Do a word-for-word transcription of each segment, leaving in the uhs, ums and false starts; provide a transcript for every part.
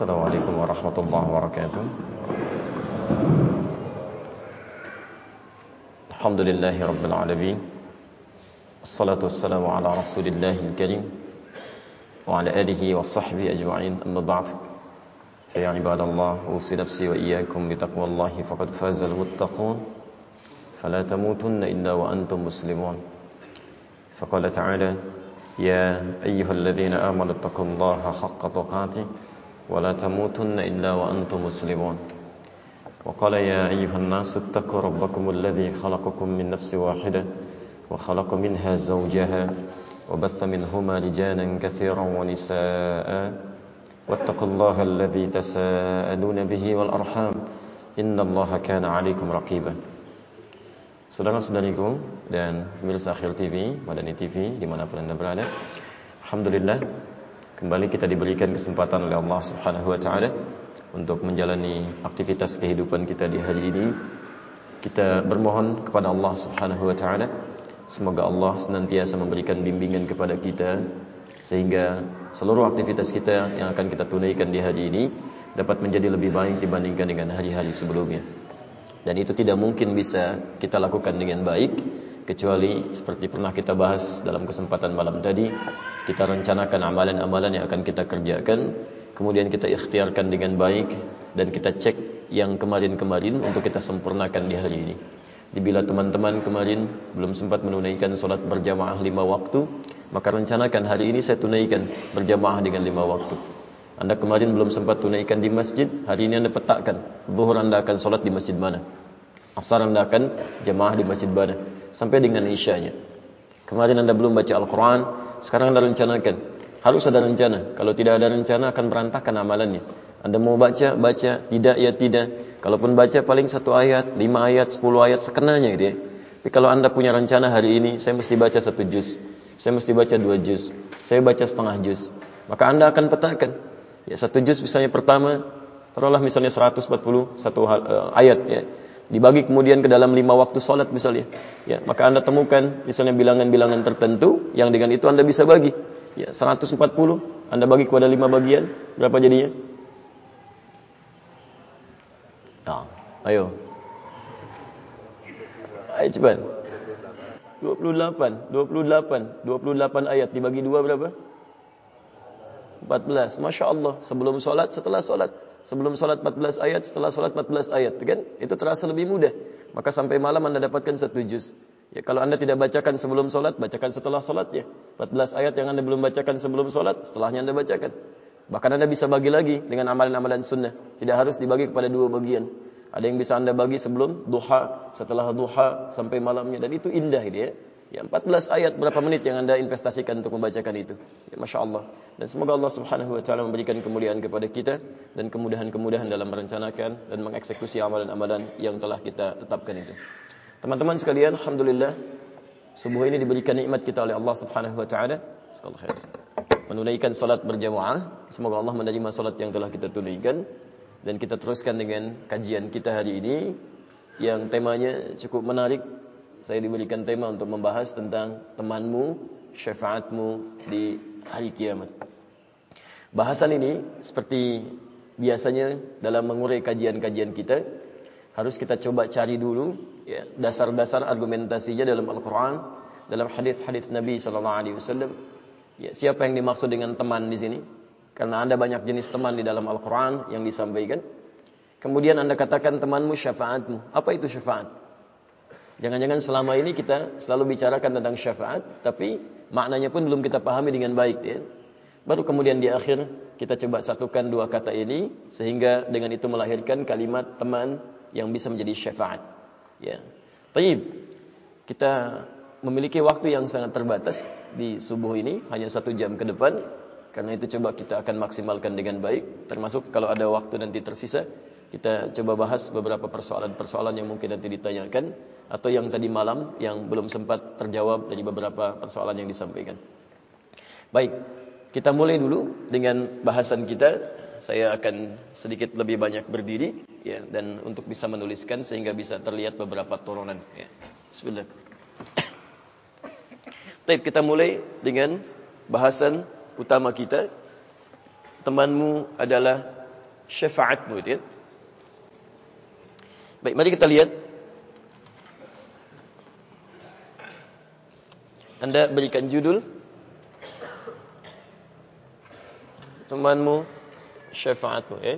Assalamualaikum warahmatullahi wabarakatuh. Alhamdulillahi rabbil alamin. Assalatu wassalamu ala rasulillahil karim wa ala alihi wa sahbihi ajma'in. Amma ba'd. Fa ya ibadallah, usi nafsi wa iyyakum bi taqwallahi faqad fazal muttaqun. Fala tamutunna illa wa antum muslimun. Faqala ta'ala: Ya ayyuhalladzina amanu taqullaha haqqa tuqatih ولا تموتن إلا وأنتم مسلمون. وقال يا أيها الناس اتقوا ربكم الذي خلقكم من نفس واحدة وخلق منها زوجها وبث منهما رجالا كثيرا ونساء واتقوا الله الذي تساءلون به والأرحام إن الله كان عليكم رقيبا. Saudara-saudariku dan pemirsa Akhir T V, Madani T V dimanapun Anda berada, alhamdulillah kembali kita diberikan kesempatan oleh Allah Subhanahu wa taala untuk menjalani aktivitas kehidupan kita di hari ini. Kita bermohon kepada Allah Subhanahu wa taala semoga Allah senantiasa memberikan bimbingan kepada kita sehingga seluruh aktivitas kita yang akan kita tunaikan di hari ini dapat menjadi lebih baik dibandingkan dengan hari-hari sebelumnya. Dan itu tidak mungkin bisa kita lakukan dengan baik kecuali seperti pernah kita bahas dalam kesempatan malam tadi, kita rencanakan amalan-amalan yang akan kita kerjakan, kemudian kita ikhtiarkan dengan baik dan kita cek yang kemarin-kemarin untuk kita sempurnakan di hari ini. Bila teman-teman kemarin belum sempat menunaikan salat berjamaah lima waktu, maka rencanakan hari ini saya tunaikan berjamaah dengan lima waktu. Anda kemarin belum sempat tunaikan di masjid, hari ini Anda petakkan zuhur Anda akan salat di masjid mana, asar Anda akan jamaah di masjid mana, sampai dengan isyanya. Kemarin Anda belum baca Al-Quran, sekarang Anda rencanakan. Harus ada rencana. Kalau tidak ada rencana akan berantakan amalannya. Anda mau baca, baca. Tidak, ya tidak. Kalaupun baca paling satu ayat, lima ayat, sepuluh ayat, sekenanya gitu ya. Tapi kalau Anda punya rencana hari ini, saya mesti baca satu juz, saya mesti baca dua juz, saya baca setengah juz, maka Anda akan petakan. Ya, satu juz misalnya pertama, taruhlah misalnya seratus empat puluh satu uh, ayat ya. Dibagi kemudian ke dalam lima waktu salat misalnya, ya, maka Anda temukan misalnya bilangan-bilangan tertentu yang dengan itu Anda bisa bagi, ya, seratus empat puluh Anda bagi kepada lima bagian, berapa jadinya? Nah, ayo, ayo cepat. dua puluh delapan, dua puluh delapan, dua puluh delapan ayat dibagi dua berapa? empat belas. Masya Allah. Sebelum salat, setelah salat. Sebelum salat empat belas ayat, setelah salat empat belas ayat, kan? Itu terasa lebih mudah. Maka sampai malam Anda dapatkan satu juz. Ya, kalau Anda tidak bacakan sebelum salat, bacakan setelah salatnya. empat belas ayat yang Anda belum bacakan sebelum salat, setelahnya Anda bacakan. Bahkan Anda bisa bagi lagi dengan amalan-amalan sunnah. Tidak harus dibagi kepada dua bagian. Ada yang bisa Anda bagi sebelum duha, setelah duha sampai malamnya, dan itu indah gitu ya. Ya, empat belas ayat berapa menit yang Anda investasikan untuk membacakan itu? Ya, Masya Allah. Dan semoga Allah Subhanahu wa taala memberikan kemuliaan kepada kita dan kemudahan-kemudahan dalam merencanakan dan mengeksekusi amalan-amalan yang telah kita tetapkan itu. Teman-teman sekalian, alhamdulillah subuh ini diberikan nikmat kita oleh Allah Subhanahu wa taala. Semoga khair. Menunaikan salat berjamaah. Semoga Allah menerima salat yang telah kita tunaikan dan kita teruskan dengan kajian kita hari ini yang temanya cukup menarik. Saya diberikan tema untuk membahas tentang temanmu, syafaatmu di hari kiamat. Bahasan ini seperti biasanya dalam mengurai kajian-kajian kita, harus kita coba cari dulu ya, dasar-dasar argumentasinya dalam Al-Quran, dalam hadis-hadis Nabi sallallahu alaihi wasallam. Ya, siapa yang dimaksud dengan teman di sini? Karena Anda banyak jenis teman di dalam Al-Quran yang disampaikan. Kemudian Anda katakan temanmu syafaatmu. Apa itu syafaat? Jangan-jangan selama ini kita selalu bicarakan tentang syafaat, tapi maknanya pun belum kita pahami dengan baik ya. Baru kemudian di akhir kita coba satukan dua kata ini sehingga dengan itu melahirkan kalimat teman yang bisa menjadi syafaat. Ya. Baik. Kita memiliki waktu yang sangat terbatas di subuh ini, hanya satu jam ke depan. Karena itu coba kita akan maksimalkan dengan baik. Termasuk kalau ada waktu nanti tersisa, kita coba bahas beberapa persoalan-persoalan yang mungkin nanti ditanyakan atau yang tadi malam yang belum sempat terjawab dari beberapa persoalan yang disampaikan. Baik, kita mulai dulu dengan bahasan kita. Saya akan sedikit lebih banyak berdiri ya, dan untuk bisa menuliskan sehingga bisa terlihat beberapa turunan ya. Bismillah. Baik, kita mulai dengan bahasan utama kita. Temanmu adalah syafaatmu itu ya. Baik, mari kita lihat. Anda berikan judul temanmu syafaatmu ya.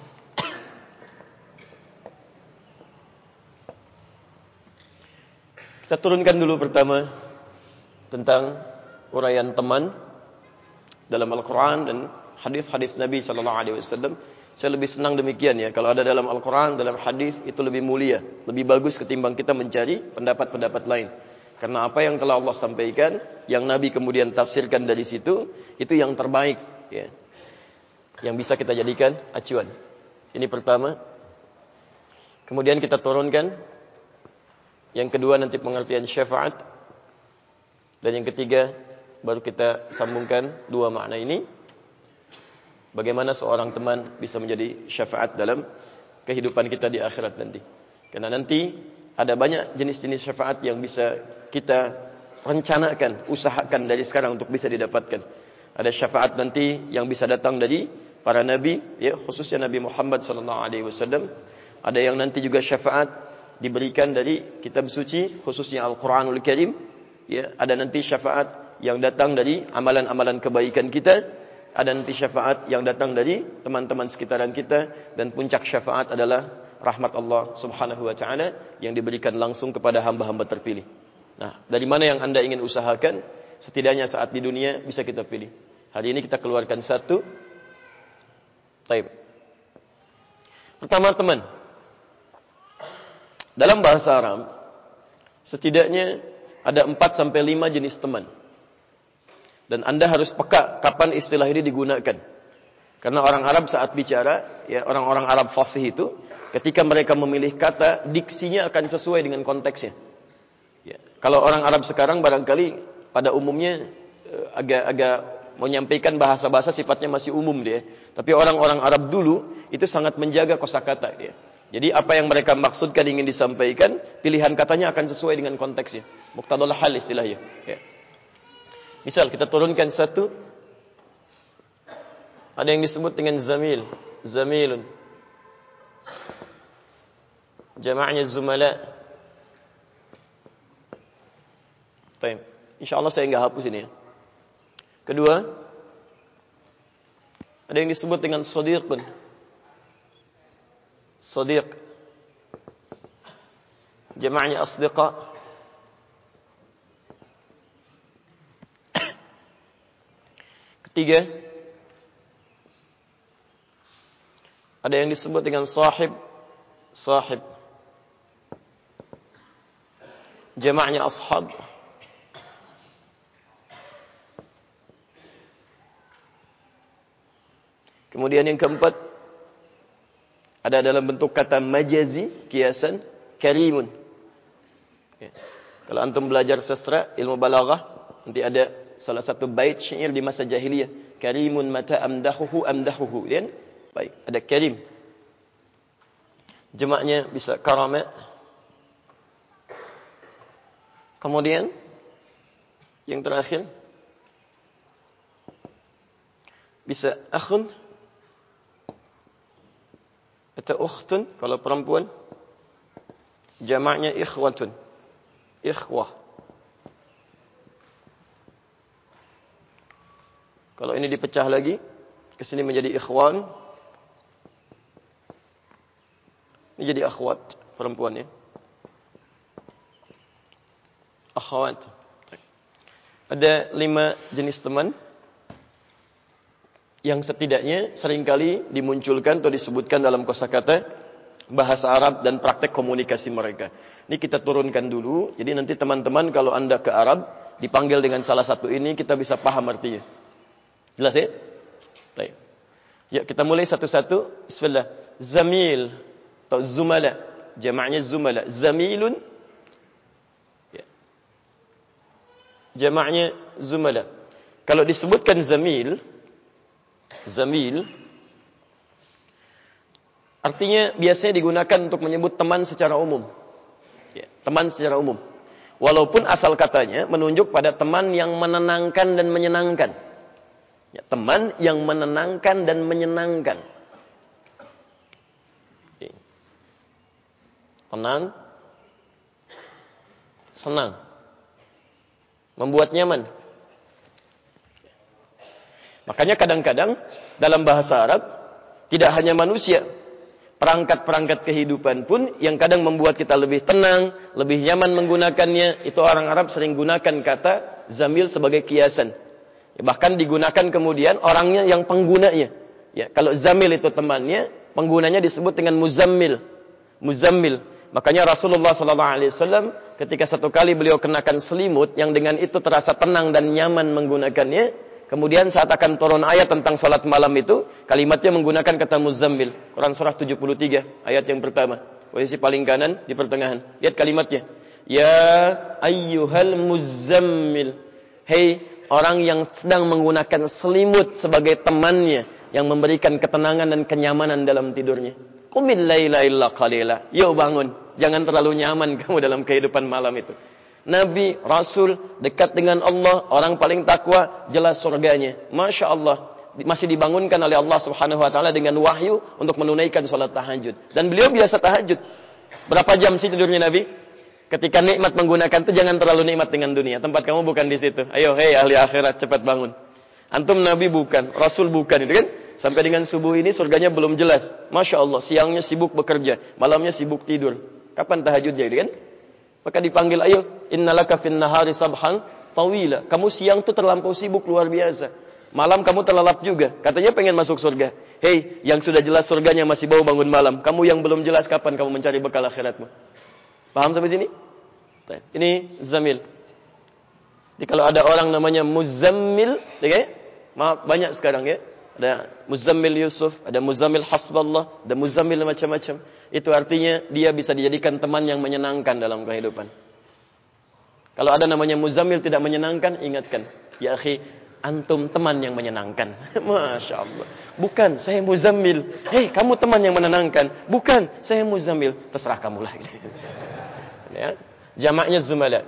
Kita turunkan dulu pertama tentang uraian teman dalam Al-Quran dan hadis-hadis Nabi sallallahu alaihi wasallam. Saya lebih senang demikian ya. Kalau ada dalam Al-Quran, dalam hadis itu lebih mulia, lebih bagus ketimbang kita mencari pendapat-pendapat lain. Karena apa yang telah Allah sampaikan, yang Nabi kemudian tafsirkan dari situ, itu yang terbaik ya. Yang bisa kita jadikan acuan. Ini pertama. Kemudian kita turunkan yang kedua nanti pengertian syafaat. Dan yang ketiga baru kita sambungkan dua makna ini. Bagaimana seorang teman bisa menjadi syafaat dalam kehidupan kita di akhirat nanti. Karena nanti ada banyak jenis-jenis syafaat yang bisa kita rencanakan, usahakan dari sekarang untuk bisa didapatkan. Ada syafaat nanti yang bisa datang dari para nabi, ya, khususnya Nabi Muhammad sallallahu alaihi wasallam. Ada yang nanti juga syafaat diberikan dari kitab suci, khususnya Al-Quranul Karim. Ya, ada nanti syafaat yang datang dari amalan-amalan kebaikan kita. Ada nanti syafaat yang datang dari teman-teman sekitaran kita. Dan puncak syafaat adalah rahmat Allah subhanahu wa ta'ala yang diberikan langsung kepada hamba-hamba terpilih. Nah, dari mana yang anda ingin usahakan? Setidaknya saat di dunia bisa kita pilih. Hari ini kita keluarkan satu. Taib. Pertama, teman. Dalam bahasa Arab, setidaknya ada empat sampai lima jenis teman. Dan anda harus peka kapan istilah ini digunakan. Karena orang Arab saat bicara, ya, orang-orang Arab fasih itu, ketika mereka memilih kata, diksinya akan sesuai dengan konteksnya. Ya. Kalau orang Arab sekarang barangkali pada umumnya agak-agak menyampaikan bahasa-bahasa sifatnya masih umum dia. Tapi orang-orang Arab dulu itu sangat menjaga kosakata dia. Jadi apa yang mereka maksudkan ingin disampaikan, pilihan katanya akan sesuai dengan konteksnya. Muqtadal hal istilahnya. Ya. Misal kita turunkan satu, ada yang disebut dengan zamil, zamilun. Jama'nya zumala. Baik. Insyaallah saya enggak hapus ini ya. Kedua, ada yang disebut dengan sadiqun. Sadiq. Jama'nya asdiqa. Ketiga, ada yang disebut dengan sahib. Sahib. Jama'nya ashab. Kemudian yang keempat, ada dalam bentuk kata majazi, kiasan, karimun. Ya. Kalau antum belajar sastra, ilmu balaghah, nanti ada salah satu bait syair di masa jahiliyah. Karimun mata amdahuhu amdahuhu. Ya? Baik, ada karim. Jamaknya bisa karama. Kemudian, yang terakhir, bisa akhun. Atau ukhtun, kalau perempuan. Jamaknya ikhwatun. Ikhwah. Kalau ini dipecah lagi, ke sini menjadi ikhwan. Ini jadi akhwat, perempuan ya. Akhwat. Ada lima jenis teman yang setidaknya seringkali dimunculkan atau disebutkan dalam kosakata bahasa Arab dan praktek komunikasi mereka. Ini kita turunkan dulu. Jadi nanti teman-teman kalau anda ke Arab dipanggil dengan salah satu ini, kita bisa paham artinya. Jelas ya? Baik. Ya, kita mulai satu-satu. Bismillah. Zamil atau zumala. Jamaknya zumala. Zamilun. Ya. Jamaknya zumala. Kalau disebutkan zamil, zamil artinya biasanya digunakan untuk menyebut teman secara umum. Ya, teman secara umum. Walaupun asal katanya menunjuk pada teman yang menenangkan dan menyenangkan. Ya, teman yang menenangkan dan menyenangkan. tenang, senang, membuat nyaman. Makanya kadang-kadang dalam bahasa Arab tidak hanya manusia, perangkat-perangkat kehidupan pun yang kadang membuat kita lebih tenang, lebih nyaman menggunakannya. Itu orang Arab sering gunakan kata zamil sebagai kiasan. Ya, bahkan digunakan kemudian orangnya yang penggunanya. Ya, kalau zamil itu temannya, penggunanya disebut dengan muzammil. Muzammil. Makanya Rasulullah sallallahu alaihi wasallam ketika satu kali beliau kenakan selimut yang dengan itu terasa tenang dan nyaman menggunakannya. Kemudian saat akan turun ayat tentang salat malam itu, kalimatnya menggunakan kata muzammil. Quran surah tujuh puluh tiga, ayat yang pertama. Posisi paling kanan di pertengahan. Lihat kalimatnya. Ya ayyuhal muzammil. Hei orang yang sedang menggunakan selimut sebagai temannya yang memberikan ketenangan dan kenyamanan dalam tidurnya. Qumil laila illa qalila. Yuk bangun. Jangan terlalu nyaman kamu dalam kehidupan malam itu. Nabi, Rasul, dekat dengan Allah, orang paling takwa, jelas surganya. Masya Allah, masih dibangunkan oleh Allah subhanahu wa ta'ala dengan wahyu untuk menunaikan sholat tahajud. Dan beliau biasa tahajud. Berapa jam sih tidurnya Nabi? Ketika nikmat menggunakan itu, jangan terlalu nikmat dengan dunia. Tempat kamu bukan di situ. Ayo, hei ahli akhirat, cepat bangun. Antum Nabi bukan, Rasul bukan, itu kan? Sampai dengan subuh ini surganya belum jelas. Masya Allah, siangnya sibuk bekerja, malamnya sibuk tidur. Kapan tahajudnya, itu kan? Maka dipanggil, ayo, innalaka fin nahari sabhan tawila. Kamu siang tuh terlampau sibuk luar biasa. Malam kamu terlelap juga. Katanya pengen masuk surga. Hei, yang sudah jelas surganya masih bau bangun malam. Kamu yang belum jelas kapan kamu mencari bekal akhiratmu. Paham sampai sini? Ini zamil. Jadi kalau ada orang namanya muzammil, okay? Maaf, banyak sekarang ya. Ada muzammil Yusuf, ada muzammil hasballah, ada muzammil macam-macam. Itu artinya dia bisa dijadikan teman yang menyenangkan dalam kehidupan. Kalau ada namanya muzammil tidak menyenangkan, ingatkan. Ya akhi, antum teman yang menyenangkan. Masya Allah. Bukan, saya muzammil. Hei, kamu teman yang menenangkan. Bukan, saya muzammil. Terserah kamulah. Ya. Jamaknya zumala.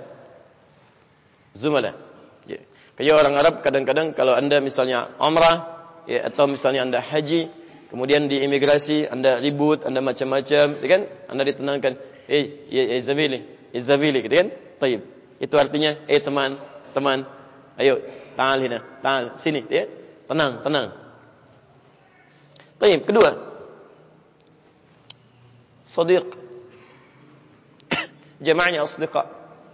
Zumala. Ya. Kayak orang Arab kadang-kadang kalau anda misalnya umrah, ya, atau misalnya anda haji, kemudian di imigrasi anda ribut, anda macam-macam, kan? Anda ditenangkan, eh, ya, ya Zabili, ya Zabili, gitu kan? Taib. Itu artinya, eh teman, teman, ayo, ta'al hina, ta'al, sini, ya, tenang, tenang. Taib. Kedua, sadiq, jamaknya asdiqa.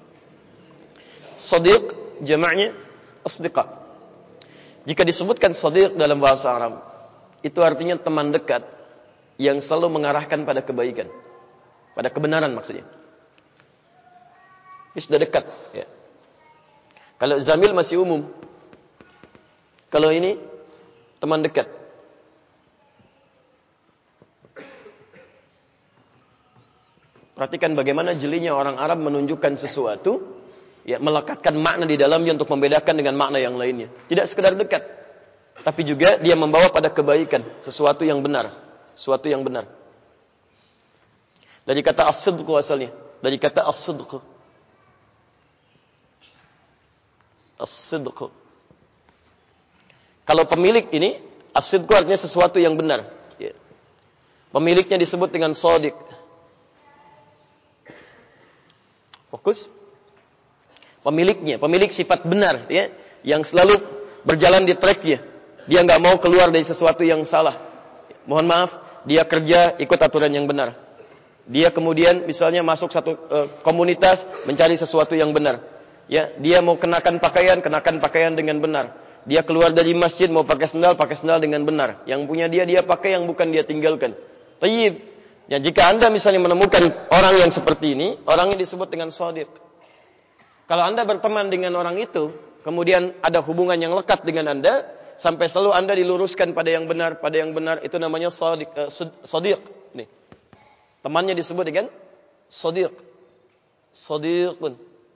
Sadiq, jamaknya asdiqa. Jika disebutkan sadiq dalam bahasa Arab, itu artinya teman dekat yang selalu mengarahkan pada kebaikan, pada kebenaran maksudnya. Ini sudah dekat. Ya. Kalau zamil masih umum. Kalau ini teman dekat. Perhatikan bagaimana jelinya orang Arab menunjukkan sesuatu. Ya, melekatkan makna di dalamnya untuk membedakan dengan makna yang lainnya. Tidak sekedar dekat, tapi juga dia membawa pada kebaikan, sesuatu yang benar, sesuatu yang benar. Dari kata as-sidq asalnya, dari kata as-sidq. As-sidq. Kalau pemilik ini, as-sidq artinya sesuatu yang benar. Ya. Pemiliknya disebut dengan shadiq. Fokus. Pemiliknya, pemilik sifat benar, ya, yang selalu berjalan di tracknya. Dia nggak mau keluar dari sesuatu yang salah. Mohon maaf, dia kerja ikut aturan yang benar. Dia kemudian misalnya masuk satu uh, komunitas mencari sesuatu yang benar. Ya, dia mau kenakan pakaian, kenakan pakaian dengan benar. Dia keluar dari masjid mau pakai sendal, pakai sendal dengan benar. Yang punya dia dia pakai, yang bukan dia tinggalkan. Tayyib. Ya, jika Anda misalnya menemukan orang yang seperti ini, orangnya disebut dengan shadiq. Kalau Anda berteman dengan orang itu, kemudian ada hubungan yang lekat dengan Anda, sampai selalu Anda diluruskan pada yang benar, pada yang benar, itu namanya shadiq. Uh, shadiq. Nih. Temannya disebut dengan shadiq. Shadiqun.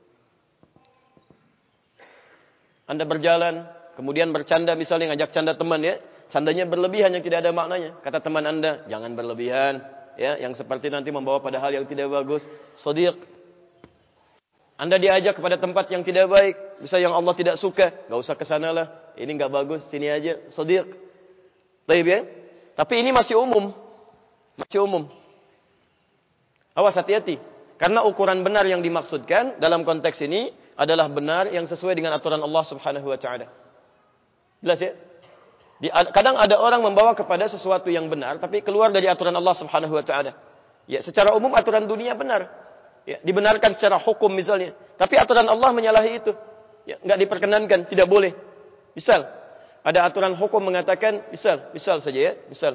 Anda berjalan, kemudian bercanda misalnya, ngajak canda teman ya. Candanya berlebihan yang tidak ada maknanya. Kata teman Anda, jangan berlebihan. Ya, yang seperti nanti membawa pada hal yang tidak bagus. Shadiq. Anda diajak kepada tempat yang tidak baik, bisa yang Allah tidak suka, enggak usah ke sanalah. Ini enggak bagus, sini aja, shadiq. Baik ya? Tapi ini masih umum. Masih umum. Awas, hati-hati. Karena ukuran benar yang dimaksudkan dalam konteks ini adalah benar yang sesuai dengan aturan Allah Subhanahu wa taala. Jelas ya? Di, kadang ada orang membawa kepada sesuatu yang benar tapi keluar dari aturan Allah Subhanahu wa taala. Ya, secara umum aturan dunia benar. Ya, dibenarkan secara hukum misalnya, tapi aturan Allah menyalahi itu. Ya, enggak diperkenankan, tidak boleh. Misal, ada aturan hukum mengatakan, misal, misal saja ya, misal.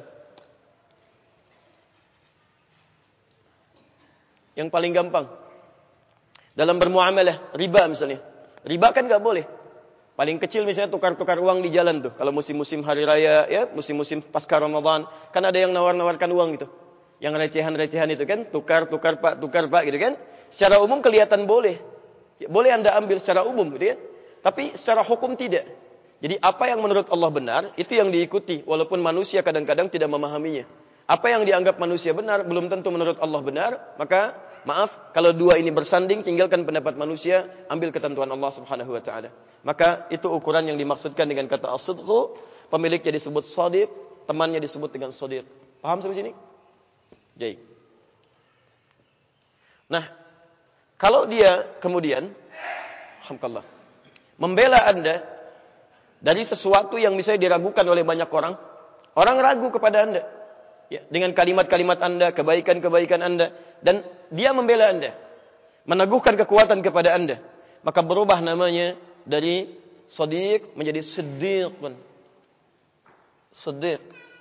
Yang paling gampang dalam bermuamalah, riba misalnya. Riba kan enggak boleh. Paling kecil misalnya tukar-tukar uang di jalan tuh. Kalau musim-musim hari raya, ya, musim-musim pasca Ramadan, kan ada yang nawar-nawarkan uang gitu. Yang recehan-recehan itu kan, tukar-tukar Pak, tukar Pak gitu kan. Secara umum kelihatan boleh. Ya, boleh Anda ambil secara umum gitu kan. Tapi secara hukum tidak. Jadi apa yang menurut Allah benar, itu yang diikuti. Walaupun manusia kadang-kadang tidak memahaminya. Apa yang dianggap manusia benar, belum tentu menurut Allah benar. Maka, maaf, kalau dua ini bersanding, tinggalkan pendapat manusia, ambil ketentuan Allah Subhanahu wa taala. Maka itu ukuran yang dimaksudkan dengan kata as-sidqu, pemiliknya disebut shadiq, temannya disebut dengan shadiq. Paham sampai sini? Jadi. Nah, kalau dia kemudian alhamdulillah membela Anda dari sesuatu yang misalnya diragukan oleh banyak orang, orang ragu kepada Anda. Ya, dengan kalimat-kalimat Anda, kebaikan-kebaikan Anda, dan dia membela Anda, meneguhkan kekuatan kepada Anda, maka berubah namanya dari shadiq menjadi siddiq. Siddiq.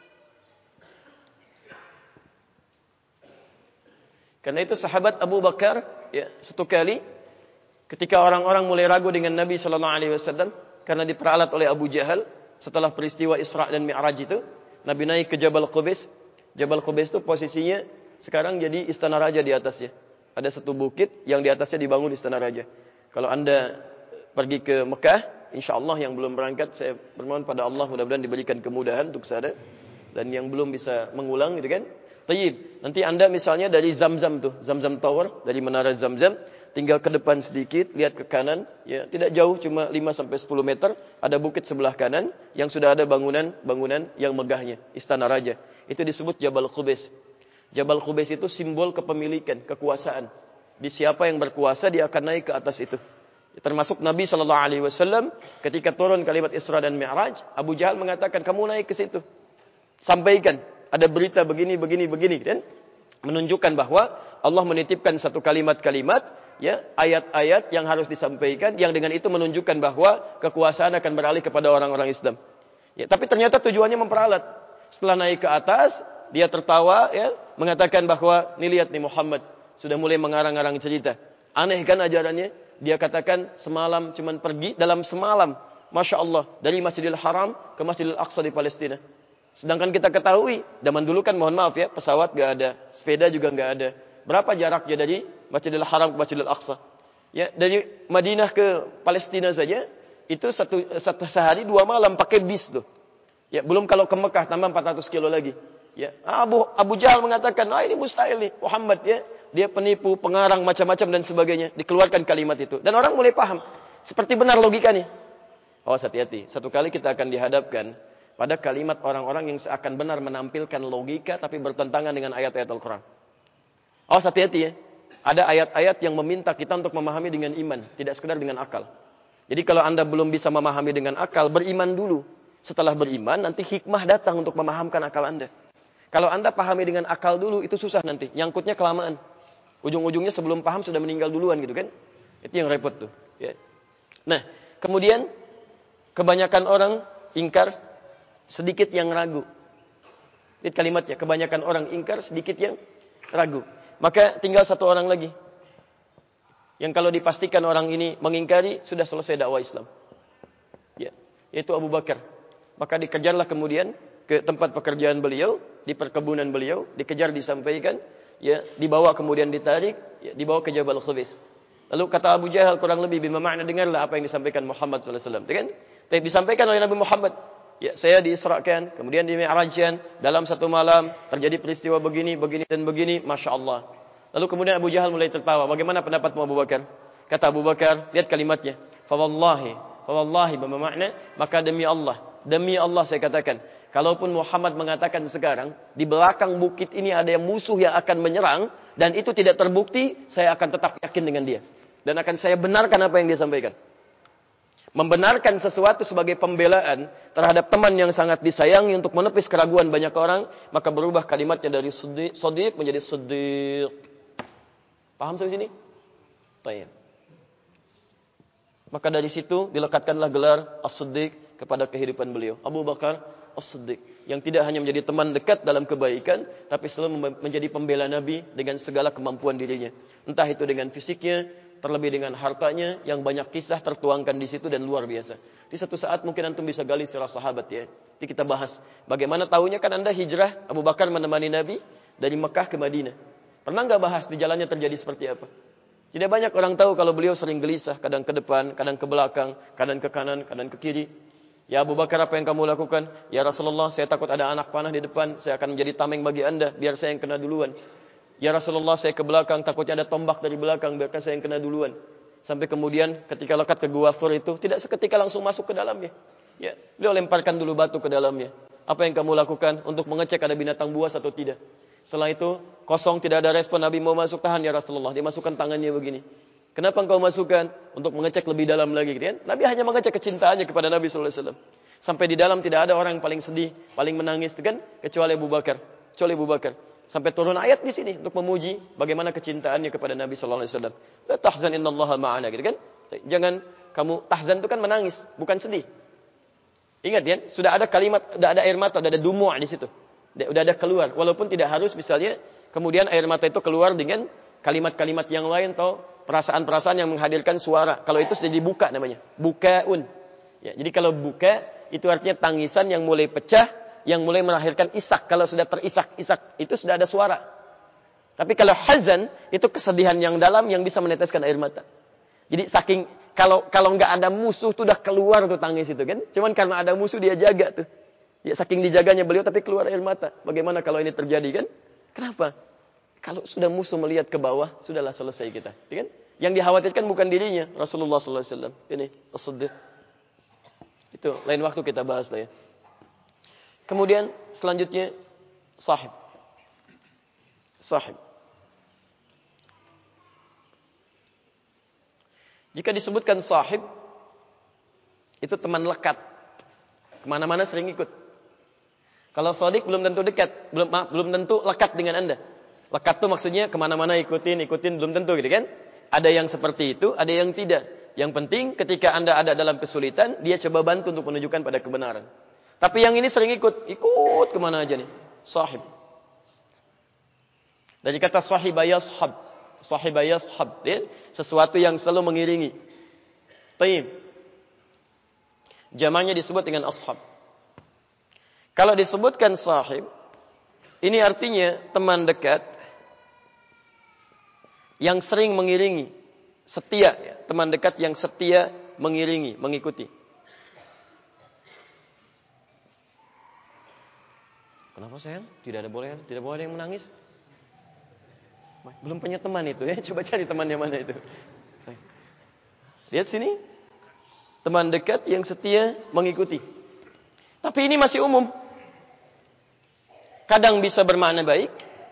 Karena itu sahabat Abu Bakar, ya, satu kali ketika orang-orang mulai ragu dengan Nabi sallallahu alaihi wasallam karena diperalat oleh Abu Jahal setelah peristiwa Isra dan Mi'raj itu, Nabi naik ke Jabal Qubais. Jabal Qubais itu posisinya sekarang jadi istana raja di atasnya. Ada satu bukit yang di atasnya dibangun istana raja. Kalau Anda pergi ke Mekah, insyaallah yang belum berangkat, saya bermohon pada Allah mudah-mudahan diberikan kemudahan untuk sana. Dan yang belum bisa mengulang gitu kan. Tayyib. Nanti Anda misalnya dari Zamzam tuh, Zamzam Tower, dari menara Zamzam, tinggal ke depan sedikit, lihat ke kanan, ya, tidak jauh, cuma lima sampai sepuluh meter, ada bukit sebelah kanan yang sudah ada bangunan-bangunan yang megahnya, istana raja. Itu disebut Jabal Qubais. Jabal Qubais itu simbol kepemilikan, kekuasaan. Di siapa yang berkuasa dia akan naik ke atas itu. Termasuk Nabi sallallahu alaihi wasallam ketika turun kalimat Isra dan Mi'raj, Abu Jahal mengatakan, "Kamu naik ke situ. Sampaikan, ada berita begini begini begini," kan? Menunjukkan bahwa Allah menitipkan satu kalimat-kalimat, ya, ayat-ayat yang harus disampaikan, yang dengan itu menunjukkan bahwa kekuasaan akan beralih kepada orang-orang Islam. Ya, tapi ternyata tujuannya memperalat. Setelah naik ke atas, dia tertawa, ya, mengatakan bahwa, "Nih lihat nih Muhammad sudah mulai mengarang-arang cerita. Aneh kan ajarannya?" Dia katakan semalam cuman pergi dalam semalam, Masya Allah, dari Masjidil Haram ke Masjidil Aqsa di Palestina. Sedangkan kita ketahui, zaman dulu kan mohon maaf ya, pesawat gak ada, sepeda juga gak ada. Berapa jaraknya dari Masjidil Haram ke Masjidil Aqsa? Ya, dari Madinah ke Palestina saja, itu satu, satu sehari dua malam pakai bis tuh. Ya, belum kalau ke Mekah tambah empat ratus kilo lagi. Ya, Abu Abu Jahal mengatakan, "Ah, ini mustahil nih, Muhammad ya, dia penipu, pengarang macam-macam dan sebagainya." Dikeluarkan kalimat itu. Dan orang mulai paham, seperti benar logikanya. Awas, hati-hati. Satu kali kita akan dihadapkan pada kalimat orang-orang yang seakan benar menampilkan logika tapi bertentangan dengan ayat-ayat Al-Quran. Awas, hati-hati ya. Ada ayat-ayat yang meminta kita untuk memahami dengan iman, tidak sekedar dengan akal. Jadi kalau Anda belum bisa memahami dengan akal, beriman dulu. Setelah beriman, nanti hikmah datang untuk memahamkan akal Anda. Kalau Anda pahami dengan akal dulu, itu susah nanti. Nyangkutnya kelamaan. Ujung-ujungnya sebelum paham sudah meninggal duluan gitu kan. Itu yang repot tuh. Ya. Nah, kemudian kebanyakan orang ingkar, sedikit yang ragu. Lihat kalimatnya, kebanyakan orang ingkar, sedikit yang ragu. Maka tinggal satu orang lagi. Yang kalau dipastikan orang ini mengingkari, sudah selesai dakwah Islam. Ya, yaitu Abu Bakar. Maka dikejarlah kemudian ke tempat pekerjaan beliau, di perkebunan beliau, dikejar, disampaikan, ya, dibawa kemudian ditarik, ya, dibawa ke Jabal Qubais. Lalu kata Abu Jahal kurang lebih bima makna, dengarlah apa yang disampaikan Muhammad sallallahu alaihi wasallam, kan? Tapi disampaikan oleh Nabi Muhammad, ya, saya diisrakan, kemudian dimi'rajkan, dalam satu malam terjadi peristiwa begini, begini dan begini, Masya Allah. Lalu kemudian Abu Jahal mulai tertawa. Bagaimana pendapatmu Abu Bakar? Kata Abu Bakar, lihat kalimatnya, fa wallahi, fa wallahi bima makna, maka demi Allah, demi Allah saya katakan, kalaupun Muhammad mengatakan sekarang, di belakang bukit ini ada yang musuh yang akan menyerang, dan itu tidak terbukti, saya akan tetap yakin dengan dia. Dan akan saya benarkan apa yang dia sampaikan. Membenarkan sesuatu sebagai pembelaan terhadap teman yang sangat disayangi untuk menepis keraguan banyak orang, maka berubah kalimatnya dari shadiq menjadi siddiq. Paham sampai sini? Baik. Maka dari situ dilekatkanlah gelar as-siddiq kepada kehidupan beliau. Abu Bakar as-siddiq, yang tidak hanya menjadi teman dekat dalam kebaikan, tapi selalu menjadi pembela Nabi dengan segala kemampuan dirinya. Entah itu dengan fisiknya, terlebih dengan hartanya, yang banyak kisah tertuangkan di situ dan luar biasa. Di satu saat mungkin antum bisa gali sirah sahabat ya. Jadi kita bahas bagaimana tahunya kan Anda hijrah, Abu Bakar menemani Nabi dari Mekah ke Madinah. Pernah nggak bahas di jalannya terjadi seperti apa? Tidak banyak orang tahu kalau beliau sering gelisah, kadang ke depan, kadang ke belakang, kadang ke kanan, kadang ke kiri. Ya Abu Bakar, apa yang kamu lakukan? Ya Rasulullah, saya takut ada anak panah di depan, saya akan menjadi tameng bagi Anda, biar saya yang kena duluan. Ya Rasulullah, saya ke belakang, takutnya ada tombak dari belakang, biarkan saya yang kena duluan. Sampai kemudian ketika lekat ke gua Thur itu, tidak seketika langsung masuk ke dalamnya. Ya, beliau lemparkan dulu batu ke dalamnya. Apa yang kamu lakukan untuk mengecek ada binatang buas atau tidak? Setelah itu, kosong, tidak ada respon. Nabi mau masuk, tahan ya Rasulullah. Dia masukkan tangannya begini. Kenapa engkau masukkan? Untuk mengecek lebih dalam lagi. Kan? Nabi hanya mengecek kecintaannya kepada Nabi shallallahu alaihi wasallam. Sampai di dalam tidak ada orang yang paling sedih, paling menangis, kan? Kecuali Abu Bakar. Kecuali Abu Bakar. Sampai turun ayat di sini untuk memuji bagaimana kecintaannya kepada Nabi shallallahu alaihi wasallam. La tahzan innallaha ma'ana, gitu kan? Jangan kamu tahzan itu kan menangis, bukan sedih. Ingat ya, sudah ada kalimat, sudah ada air mata, sudah ada dumu' di situ. Sudah ada keluar, walaupun tidak harus misalnya kemudian air mata itu keluar dengan kalimat-kalimat yang lain atau perasaan-perasaan yang menghadirkan suara. Kalau itu sudah dibuka namanya, bukaun. Ya, jadi kalau buka itu artinya tangisan yang mulai pecah, yang mulai melahirkan isak. Kalau sudah terisak-isak itu sudah ada suara. Tapi kalau hazan itu kesedihan yang dalam yang bisa meneteskan air mata. Jadi saking kalau kalau nggak ada musuh tuh udah keluar tuh tangis itu kan. Cuman karena ada musuh dia jaga tuh. Ya saking dijaganya beliau tapi keluar air mata. Bagaimana kalau ini terjadi kan? Kenapa? Kalau sudah musuh melihat ke bawah, sudahlah selesai kita. Kan? Yang dikhawatirkan bukan dirinya, Rasulullah sallallahu alaihi wasallam. Ini as-siddiq. Itu lain waktu kita bahas lah ya. Kemudian selanjutnya sahib. Sahib. Jika disebutkan sahib, itu teman lekat. Kemana-mana sering ikut. Kalau shadiq belum tentu dekat, belum maaf, belum tentu lekat dengan Anda. Lekat itu maksudnya kemana-mana ikutin, ikutin, belum tentu gitu kan. Ada yang seperti itu, ada yang tidak. Yang penting ketika Anda ada dalam kesulitan, dia coba bantu untuk menunjukkan pada kebenaran. Tapi yang ini sering ikut, ikut kemana aja nih. Sahib. Dari kata sahibah yashab. Sahibah yashab. Ya? Sesuatu yang selalu mengiringi. Taib. Jamannya disebut dengan ashab. Kalau disebutkan sahib, ini artinya teman dekat yang sering mengiringi, setia, ya. Teman dekat yang setia mengiringi, mengikuti. Kenapa sayang? Tidak ada boleh, tidak boleh ada yang menangis. Belum punya teman itu ya, coba cari temannya mana itu. Lihat sini, teman dekat yang setia mengikuti. Tapi ini masih umum. Kadang bisa bermakna baik.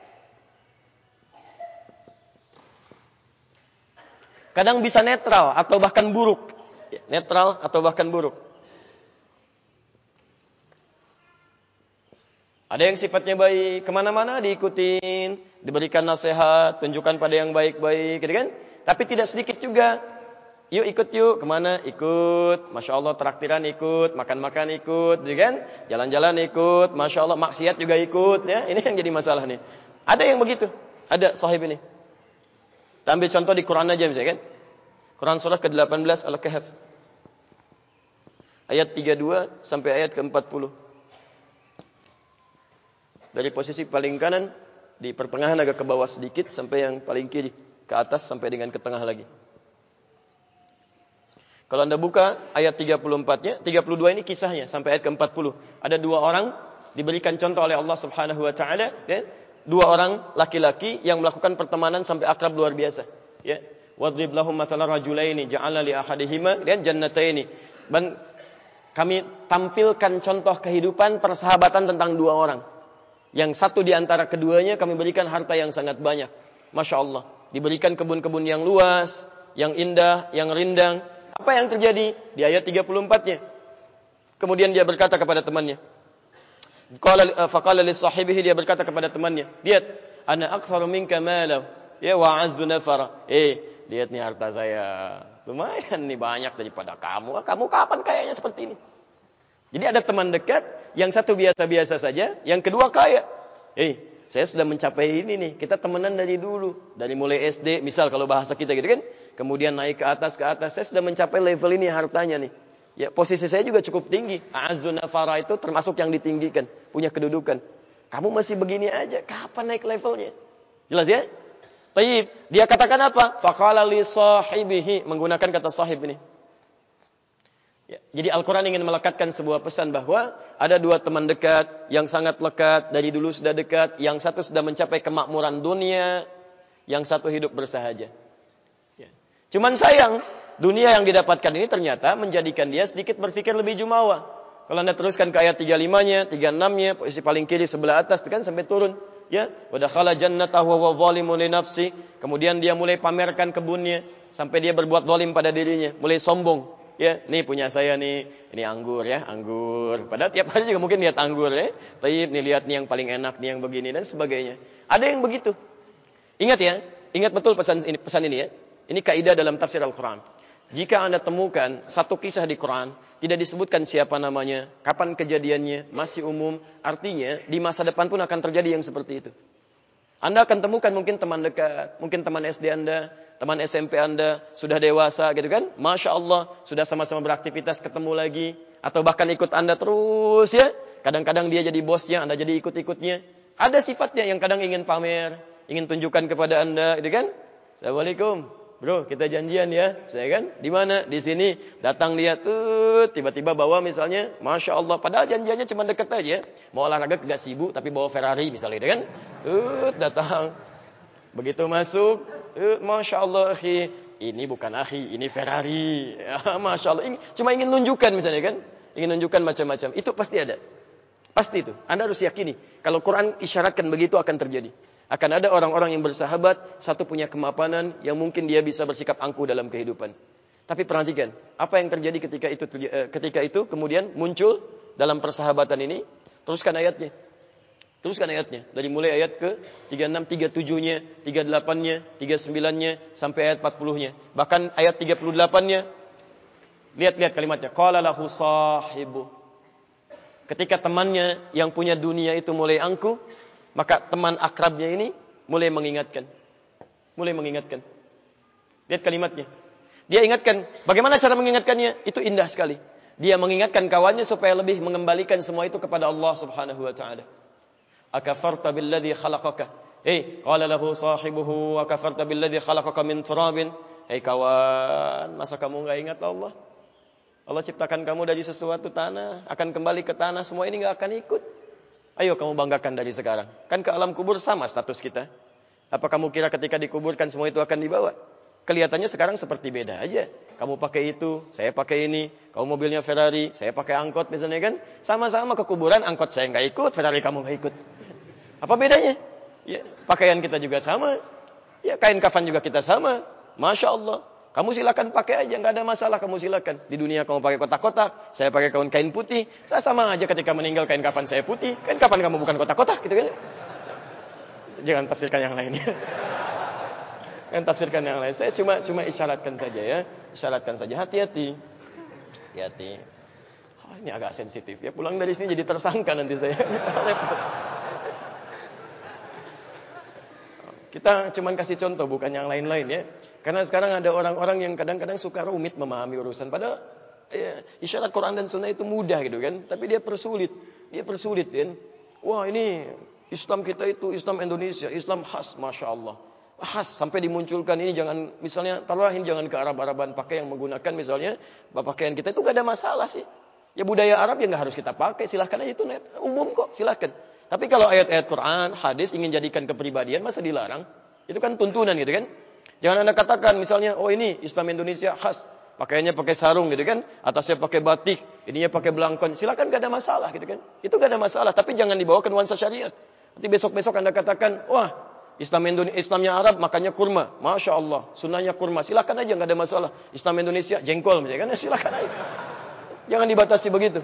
Kadang bisa netral atau bahkan buruk. Netral atau bahkan buruk. Ada yang sifatnya baik, kemana-mana diikutin, diberikan nasihat, tunjukkan pada yang baik-baik, gitu kan? Tapi tidak sedikit juga. Yuk ikut yuk, kemana? Ikut. Masya Allah traktiran ikut, makan-makan ikut, gitu kan? Jalan-jalan ikut, Masya Allah maksiat juga ikut, ya. Ini yang jadi masalah nih. Ada yang begitu, ada sahib ini. Kita ambil contoh di Quran aja misalnya kan? Quran surah ke delapan belas Al-Kahf. Ayat tiga puluh dua sampai ayat ke empat puluh. Dari posisi paling kanan, di pertengahan agak ke bawah sedikit, sampai yang paling kiri, ke atas sampai dengan ke tengah lagi. Kalau Anda buka ayat tiga puluh empat-nya, tiga puluh dua ini kisahnya sampai ayat ke empat puluh. Ada dua orang diberikan contoh oleh Allah Subhanahu wa taala, ya. Dua orang laki-laki yang melakukan pertemanan sampai akrab luar biasa, ya. Wadrib lahum mathalan rajulaini ja'alna li ahadihima dan jannataini. Dan kami tampilkan contoh kehidupan persahabatan tentang dua orang. Yang satu di antara keduanya kami berikan harta yang sangat banyak. Masya Allah. Diberikan kebun-kebun yang luas, yang indah, yang rindang. Apa yang terjadi? Di ayat tiga puluh empat-nya. Kemudian dia berkata kepada temannya. Qala faqala li sahibihi, dia berkata kepada temannya, "Lihat, ana aktsaru minka mala, ya wa azzu nafara." Eh, lihat nih harta saya. Lumayan nih banyak daripada kamu. Kamu kapan kayanya seperti ini? Jadi ada teman dekat, yang satu biasa-biasa saja, yang kedua kaya. Eh, saya sudah mencapai ini nih. Kita temenan dari dulu, dari mulai S D, misal kalau bahasa kita gitu kan. Kemudian naik ke atas ke atas, saya sudah mencapai level ini hartanya nih. Ya, posisi saya juga cukup tinggi. A'azzun nafara itu termasuk yang ditinggikan, punya kedudukan. Kamu masih begini aja, kapan naik levelnya? Jelas ya? Taib, dia katakan apa? Faqala li sahibihi, menggunakan kata sahib ini. Ya, jadi Al-Quran ingin melekatkan sebuah pesan bahwa ada dua teman dekat yang sangat lekat, dari dulu sudah dekat, yang satu sudah mencapai kemakmuran dunia, yang satu hidup bersahaja. Ya. Cuman sayang, dunia yang didapatkan ini ternyata menjadikan dia sedikit berpikir lebih jumawa. Kalau Anda teruskan ke ayat tiga puluh lima-nya, tiga puluh enam-nya, posisi paling kiri sebelah atas kan sampai turun, ya. Wa dakhala jannatahu wa zalimun li nafsi. Kemudian dia mulai pamerkan kebunnya sampai dia berbuat zalim pada dirinya, mulai sombong. Ya, nih punya saya nih, ini anggur ya, anggur. Padahal tiap hari juga mungkin lihat anggur ya. Taib nih, lihat nih yang paling enak nih yang begini dan sebagainya. Ada yang begitu. Ingat ya, ingat betul pesan ini, pesan ini ya. Ini kaidah dalam tafsir Al-Quran. Jika Anda temukan satu kisah di Quran, tidak disebutkan siapa namanya, kapan kejadiannya, masih umum, artinya di masa depan pun akan terjadi yang seperti itu. Anda akan temukan mungkin teman dekat, mungkin teman S D Anda, teman S M P Anda, sudah dewasa gitu kan. Masya Allah, sudah sama-sama beraktivitas ketemu lagi. Atau bahkan ikut Anda terus ya. Kadang-kadang dia jadi bosnya, Anda jadi ikut-ikutnya. Ada sifatnya yang kadang ingin pamer, ingin tunjukkan kepada Anda gitu kan. Assalamualaikum, bro, kita janjian ya. Saya kan, di mana? Di sini. Datang dia tuh, tiba-tiba bawa misalnya, Masya Allah. Padahal janjiannya cuma deket aja. Mau olahraga gak sibuk, tapi bawa Ferrari misalnya gitu kan. Tuh, datang. Begitu masuk, uh, Masya Allah, akhi. Ini bukan akhi, ini Ferrari. Ya, Masya Allah. Ini, cuma ingin nunjukkan misalnya kan. Ingin nunjukkan macam-macam. Itu pasti ada. Pasti itu. Anda harus yakini. Kalau Quran isyaratkan begitu akan terjadi. Akan ada orang-orang yang bersahabat, satu punya kemapanan, yang mungkin dia bisa bersikap angkuh dalam kehidupan. Tapi perhatikan, apa yang terjadi ketika itu ketika itu kemudian muncul dalam persahabatan ini. Teruskan ayatnya. Teruskan ayatnya. Dari mulai ayat ke tiga puluh enam, tiga puluh tujuh-nya, tiga puluh delapan-nya, tiga puluh sembilan-nya, sampai ayat empat puluh-nya. Bahkan ayat tiga puluh delapan-nya, lihat-lihat kalimatnya. Qala lahu sahibu. Ketika temannya yang punya dunia itu mulai angkuh, maka teman akrabnya ini mulai mengingatkan. Mulai mengingatkan. Lihat kalimatnya. Dia ingatkan. Bagaimana cara mengingatkannya? Itu indah sekali. Dia mengingatkan kawannya supaya lebih mengembalikan semua itu kepada Allah Subhanahu wa taala. Akafarta billadhi khalaqaka. Hei, qala lahu sahibuhu, akafarta billadhi khalaqaka min turabin. Hei kawan, masa kamu enggak ingat Allah? Allah ciptakan kamu dari sesuatu tanah, akan kembali ke tanah, semua ini enggak akan ikut. Ayo kamu banggakan dari sekarang. Kan ke alam kubur sama status kita. Apa kamu kira ketika dikuburkan semua itu akan dibawa? Kelihatannya sekarang seperti beda aja. Kamu pakai itu, saya pakai ini. Kamu mobilnya Ferrari, saya pakai angkot misalnya kan. Sama-sama ke kuburan, angkot saya nggak ikut, Ferrari kamu nggak ikut. Apa bedanya? Ya, pakaian kita juga sama. Ya, kain kafan juga kita sama. Masya Allah. Kamu silakan pakai aja, nggak ada masalah, kamu silakan. Di dunia kamu pakai kotak-kotak, saya pakai kain kain putih. Saya sama aja ketika meninggal kain kafan saya putih. Kain kafan kamu bukan kotak-kotak gitu kan. Jangan tafsirkan yang lainnya. Jangan tafsirkan yang lain. Saya cuma cuma isyaratkan saja ya. Isyaratkan saja, hati-hati. Hati-hati. Oh, ini agak sensitif ya. Pulang dari sini jadi tersangka nanti saya. Kita cuma kasih contoh, bukan yang lain-lain ya. Karena sekarang ada orang-orang yang kadang-kadang suka rumit memahami urusan. Padahal ya, isyarat Quran dan Sunnah itu mudah gitu kan. Tapi dia persulit. Dia persulit kan. Wah ini Islam kita itu Islam Indonesia. Islam khas, Masya Allah. Khas, sampai dimunculkan ini jangan, misalnya taruhin jangan ke Arab-Araban. Pakai yang menggunakan misalnya pakaian kita itu gak ada masalah sih. Ya budaya Arab ya gak harus kita pakai. Silahkan aja itu net. Umum kok, silahkan. Tapi kalau ayat-ayat Quran, hadis ingin jadikan kepribadian, masa dilarang? Itu kan tuntunan gitu kan. Jangan Anda katakan misalnya, oh ini Islam Indonesia khas. Pakaiannya pakai sarung gitu kan. Atasnya pakai batik, ininya pakai belangkon. Silakan, gak ada masalah gitu kan. Itu gak ada masalah. Tapi jangan dibawa ke nuansa syariat. Nanti besok-besok Anda katakan, wah Islam Indonesia, Islamnya Arab makannya kurma. Masya Allah. Sunnahnya kurma. Silakan aja, nggak ada masalah. Islam Indonesia jengkol, misalnya kan? Silakan aja. Jangan dibatasi begitu.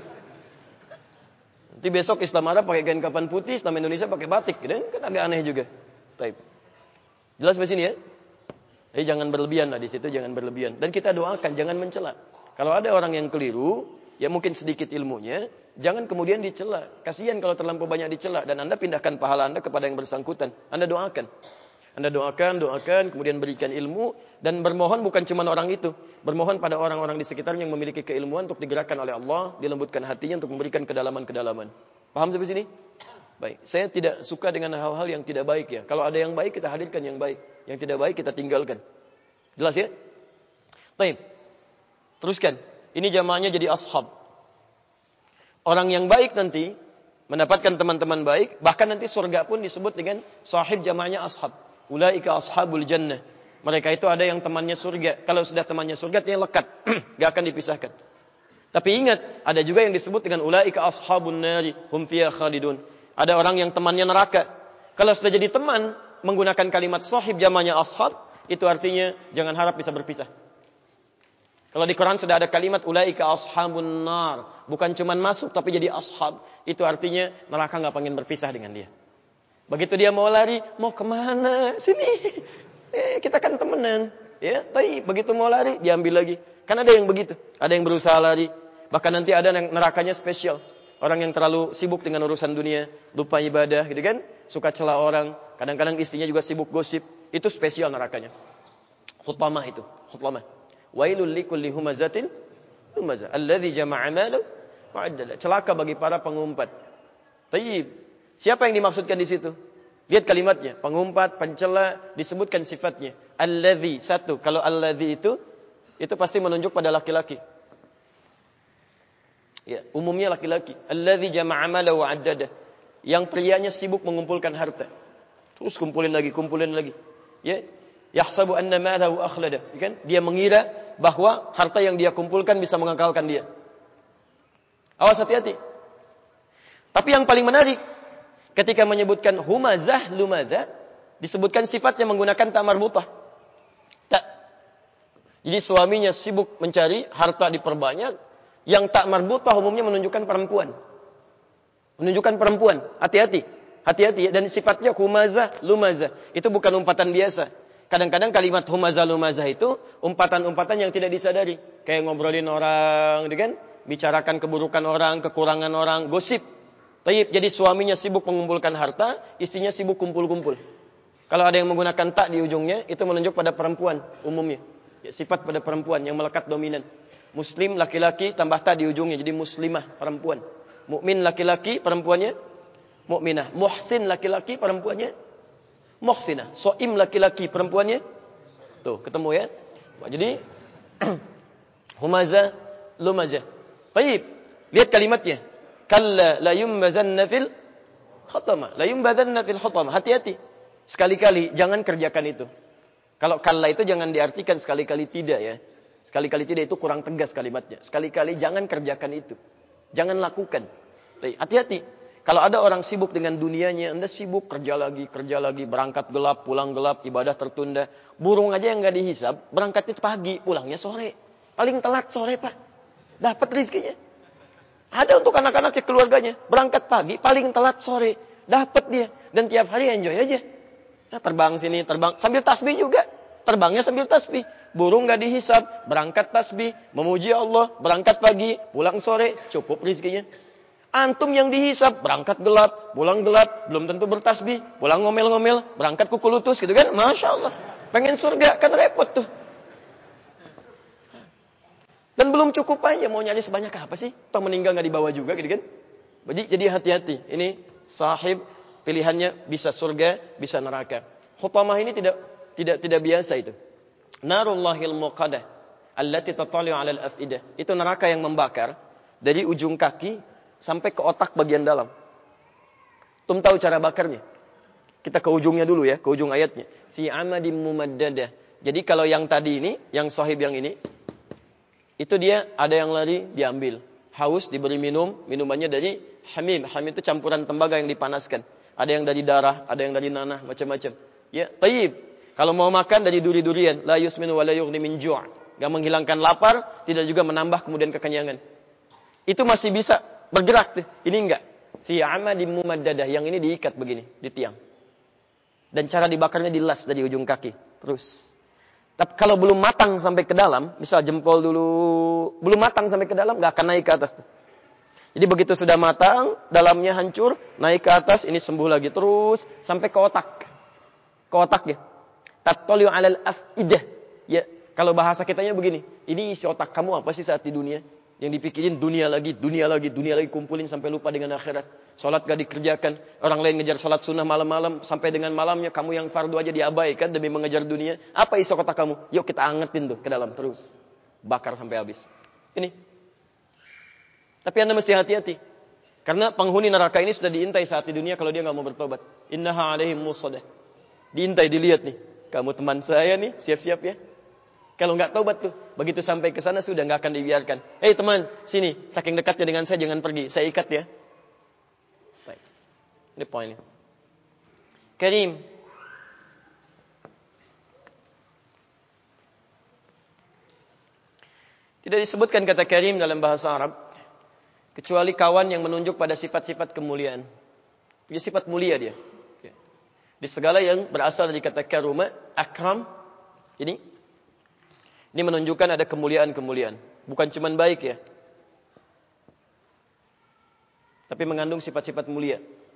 Nanti besok Islam Arab pakai kain kafan putih, Islam Indonesia pakai batik, gitu kan agak aneh juga. Taib. Jelas di sini ya? Jadi jangan berlebihan lah di situ, jangan berlebihan. Dan kita doakan jangan mencela. Kalau ada orang yang keliru, ya mungkin sedikit ilmunya, jangan kemudian dicela. Kasihan kalau terlampau banyak dicela dan Anda pindahkan pahala Anda kepada yang bersangkutan. Anda doakan. Anda doakan, doakan, kemudian berikan ilmu dan bermohon bukan cuma orang itu, bermohon pada orang-orang di sekitarnya yang memiliki keilmuan untuk digerakkan oleh Allah, dilembutkan hatinya untuk memberikan kedalaman-kedalaman. Paham sampai sini? Baik. Saya tidak suka dengan hal-hal yang tidak baik ya. Kalau ada yang baik kita hadirkan yang baik, yang tidak baik kita tinggalkan. Jelas ya? Baik. Teruskan. Ini jamaahnya jadi ashab. Orang yang baik nanti mendapatkan teman-teman baik, bahkan nanti surga pun disebut dengan sahib jamaahnya ashab. Ulaika ashabul jannah. Mereka itu ada yang temannya surga. Kalau sudah temannya surga, dia lekat. Gak akan dipisahkan. Tapi ingat, ada juga yang disebut dengan ulaika ashabun nari. Hum fiha khalidun. Ada orang yang temannya neraka. Kalau sudah jadi teman, menggunakan kalimat sahib jamaahnya ashab, itu artinya jangan harap bisa berpisah. Kalau di Quran sudah ada kalimat ulaika ashabun nar. Bukan cuma masuk, tapi jadi ashab. Itu artinya neraka gak pengen berpisah dengan dia. Begitu dia mau lari, mau kemana? Sini. Eh, kita kan temenan. Ya, tapi begitu mau lari, diambil lagi. Kan ada yang begitu. Ada yang berusaha lari. Bahkan nanti ada yang nerakanya spesial. Orang yang terlalu sibuk dengan urusan dunia. Lupa ibadah, gitu kan. Suka celah orang. Kadang-kadang istrinya juga sibuk gosip. Itu spesial nerakanya. Khutbamah itu. Khutbamah. Wailul likulli humazatin. Humazah. Alladhi jama'a malu. Wa'addala. Celaka bagi para pengumpat. Tayyib. Siapa yang dimaksudkan di situ? Lihat kalimatnya. Pengumpat, pencela, disebutkan sifatnya. Alladhi, satu. Kalau alladhi itu, itu pasti menunjuk pada laki-laki. Ya, umumnya laki-laki. Alladhi jama'a mala wa addada. Yang prianya sibuk mengumpulkan harta. Terus kumpulin lagi, kumpulin lagi. Ya, yahsabu anna malahu akhlada. Kan? Dia mengira bahwa harta yang dia kumpulkan bisa mengekalkan dia. Awas, hati-hati. Tapi yang paling menarik, ketika menyebutkan humazah lumazah, disebutkan sifatnya menggunakan tak marbutah. Tak. Jadi suaminya sibuk mencari harta diperbanyak, yang tak marbutah umumnya menunjukkan perempuan. Menunjukkan perempuan. Hati-hati. Hati-hati ya. Dan sifatnya humazah lumazah. Itu bukan umpatan biasa. Kadang-kadang kalimat humazah lumazah itu umpatan-umpatan yang tidak disadari. Kayak ngobrolin orang, kan? Bicarakan keburukan orang, kekurangan orang, gosip. Tayyib, jadi suaminya sibuk mengumpulkan harta, istrinya sibuk kumpul-kumpul. Kalau ada yang menggunakan tak di ujungnya, itu menunjuk pada perempuan umumnya. Ya, sifat pada perempuan yang melekat dominan. Muslim laki-laki tambah tak di ujungnya, jadi muslimah perempuan. Mukmin laki-laki perempuannya mukminah. Muhsin laki-laki perempuannya muhsinah. Soim laki-laki perempuannya. Tuh, ketemu ya. Jadi humazah lumazah. Tayyib, lihat kalimatnya. Kalla la yumbazanna fil khatama. La yumbazanna fil khatama. Hati-hati. Sekali-kali jangan kerjakan itu. Kalau kalla itu jangan diartikan sekali-kali tidak ya. Sekali-kali tidak itu kurang tegas kalimatnya. Sekali-kali jangan kerjakan itu. Jangan lakukan. Hati-hati. Kalau ada orang sibuk dengan dunianya, Anda sibuk kerja lagi, kerja lagi, berangkat gelap, pulang gelap, ibadah tertunda. Burung aja yang enggak dihisab, berangkatnya pagi, pulangnya sore. Paling telat sore, Pak. Dapat rezekinya. Ada untuk anak-anaknya, keluarganya. Berangkat pagi, paling telat sore. Dapat dia. Dan tiap hari enjoy aja. Nah, terbang sini, terbang. Sambil tasbih juga. Terbangnya sambil tasbih. Burung gak dihisab. Berangkat tasbih. Memuji Allah. Berangkat pagi. Pulang sore. Cukup rezekinya. Antum yang dihisab. Berangkat gelap. Pulang gelap. Belum tentu bertasbih. Pulang ngomel-ngomel. Berangkat kuku lutus gitu kan. Masya Allah. Pengen surga. Kan repot tuh. Dan belum cukup aja mau nyari sebanyak apa sih? Toh meninggal nggak dibawa juga gitu kan? Jadi jadi hati-hati. Ini sahib pilihannya bisa surga, bisa neraka. Khutamah ini tidak tidak tidak biasa itu. Narullahil muqadah allati tatali'u 'alal afidah. Itu neraka yang membakar dari ujung kaki sampai ke otak bagian dalam. Tum tahu cara bakarnya? Kita ke ujungnya dulu ya, ke ujung ayatnya. Fi amadim mumaddadah. Jadi kalau yang tadi ini, yang sahib yang ini, itu dia ada yang lari diambil. Haus diberi minum, minumannya dari hamim. Hamim itu campuran tembaga yang dipanaskan. Ada yang dari darah, ada yang dari nanah, macam-macam. Ya, tayyib. Kalau mau makan dari duri-durian, la yusminu wa la yughni min ju'. Enggak menghilangkan lapar, tidak juga menambah kemudian kekenyangan. Itu masih bisa bergerak tuh. Ini enggak. Fi amadin mumaddadah, yang ini diikat begini, di tiang. Dan cara dibakarnya dilas dari ujung kaki, terus. Tapi kalau belum matang sampai ke dalam, misal jempol dulu belum matang sampai ke dalam, enggak akan naik ke atas tuh. Jadi begitu sudah matang, dalamnya hancur, naik ke atas, ini sembuh lagi terus sampai ke otak. Ke otak ya. Tattali'u 'alal afidah. Ya, kalau bahasa kitanya begini, ini isi otak kamu apa sih saat di dunia? Yang dipikirin dunia lagi, dunia lagi, dunia lagi, kumpulin sampai lupa dengan akhirat. Salat gak dikerjakan, orang lain ngejar salat sunnah malam-malam, sampai dengan malamnya kamu yang fardu aja diabaikan demi mengejar dunia. Apa isi otak kamu? Yuk kita angetin tuh ke dalam terus. Bakar sampai habis. Ini. Tapi Anda mesti hati-hati. Karena penghuni neraka ini sudah diintai saat di dunia kalau dia gak mau bertobat. Innaha 'alaihim musadah. Diintai, dilihat nih. Kamu teman saya nih, siap-siap ya. Kalau nggak taubat tuh, begitu sampai ke sana sudah nggak akan dibiarkan. Hei teman, sini, saking dekatnya dengan saya jangan pergi, saya ikat ya. Baik. Ini poinnya. Karim. Tidak disebutkan kata karim dalam bahasa Arab kecuali kawan yang menunjuk pada sifat-sifat kemuliaan. Punya sifat mulia dia. Di segala yang berasal dari kata karuma, akram, ini Ini menunjukkan ada kemuliaan-kemuliaan. Bukan cuma baik ya. Tapi mengandung sifat-sifat mulia.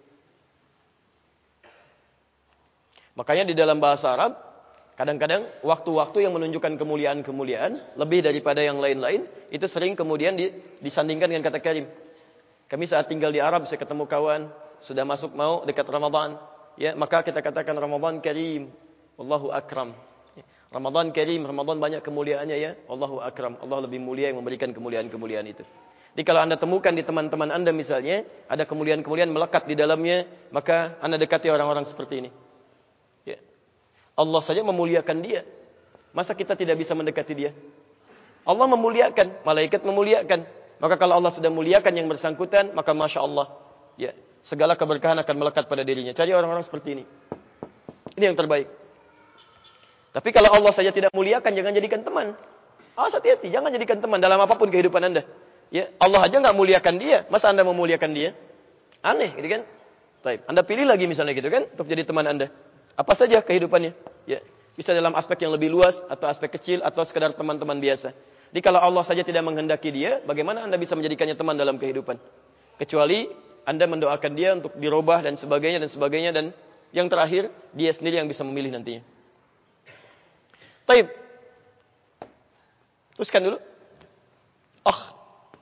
Makanya di dalam bahasa Arab, kadang-kadang waktu-waktu yang menunjukkan kemuliaan-kemuliaan, lebih daripada yang lain-lain, itu sering kemudian disandingkan dengan kata karim. Kami saat tinggal di Arab, saya ketemu kawan, sudah masuk mau dekat Ramadan. Ya, maka kita katakan Ramadan karim. Wallahu akram. Ramadan karim, Ramadan banyak kemuliaannya ya. Allahu akram, Allah lebih mulia yang memberikan kemuliaan-kemuliaan itu. Jadi kalau Anda temukan di teman-teman Anda misalnya, ada kemuliaan-kemuliaan melekat di dalamnya, maka Anda dekati orang-orang seperti ini. Ya. Allah saja memuliakan dia. Masa kita tidak bisa mendekati dia? Allah memuliakan, malaikat memuliakan. Maka kalau Allah sudah muliakan yang bersangkutan, maka Masya Allah. Ya, segala keberkahan akan melekat pada dirinya. Cari orang-orang seperti ini. Ini yang terbaik. Tapi kalau Allah saja tidak muliakan, jangan jadikan teman. Awas hati-hati, jangan jadikan teman dalam apapun kehidupan Anda. Ya, Allah aja nggak muliakan dia, masa Anda memuliakan dia? Aneh, gitu kan? Baik, Anda pilih lagi misalnya gitu kan, untuk jadi teman Anda. Apa saja kehidupannya? Ya, bisa dalam aspek yang lebih luas atau aspek kecil atau sekedar teman-teman biasa. Jadi kalau Allah saja tidak menghendaki dia, bagaimana Anda bisa menjadikannya teman dalam kehidupan? Kecuali Anda mendoakan dia untuk dirubah dan sebagainya dan sebagainya dan yang terakhir dia sendiri yang bisa memilih nantinya. Taib. Teruskan dulu. Akh.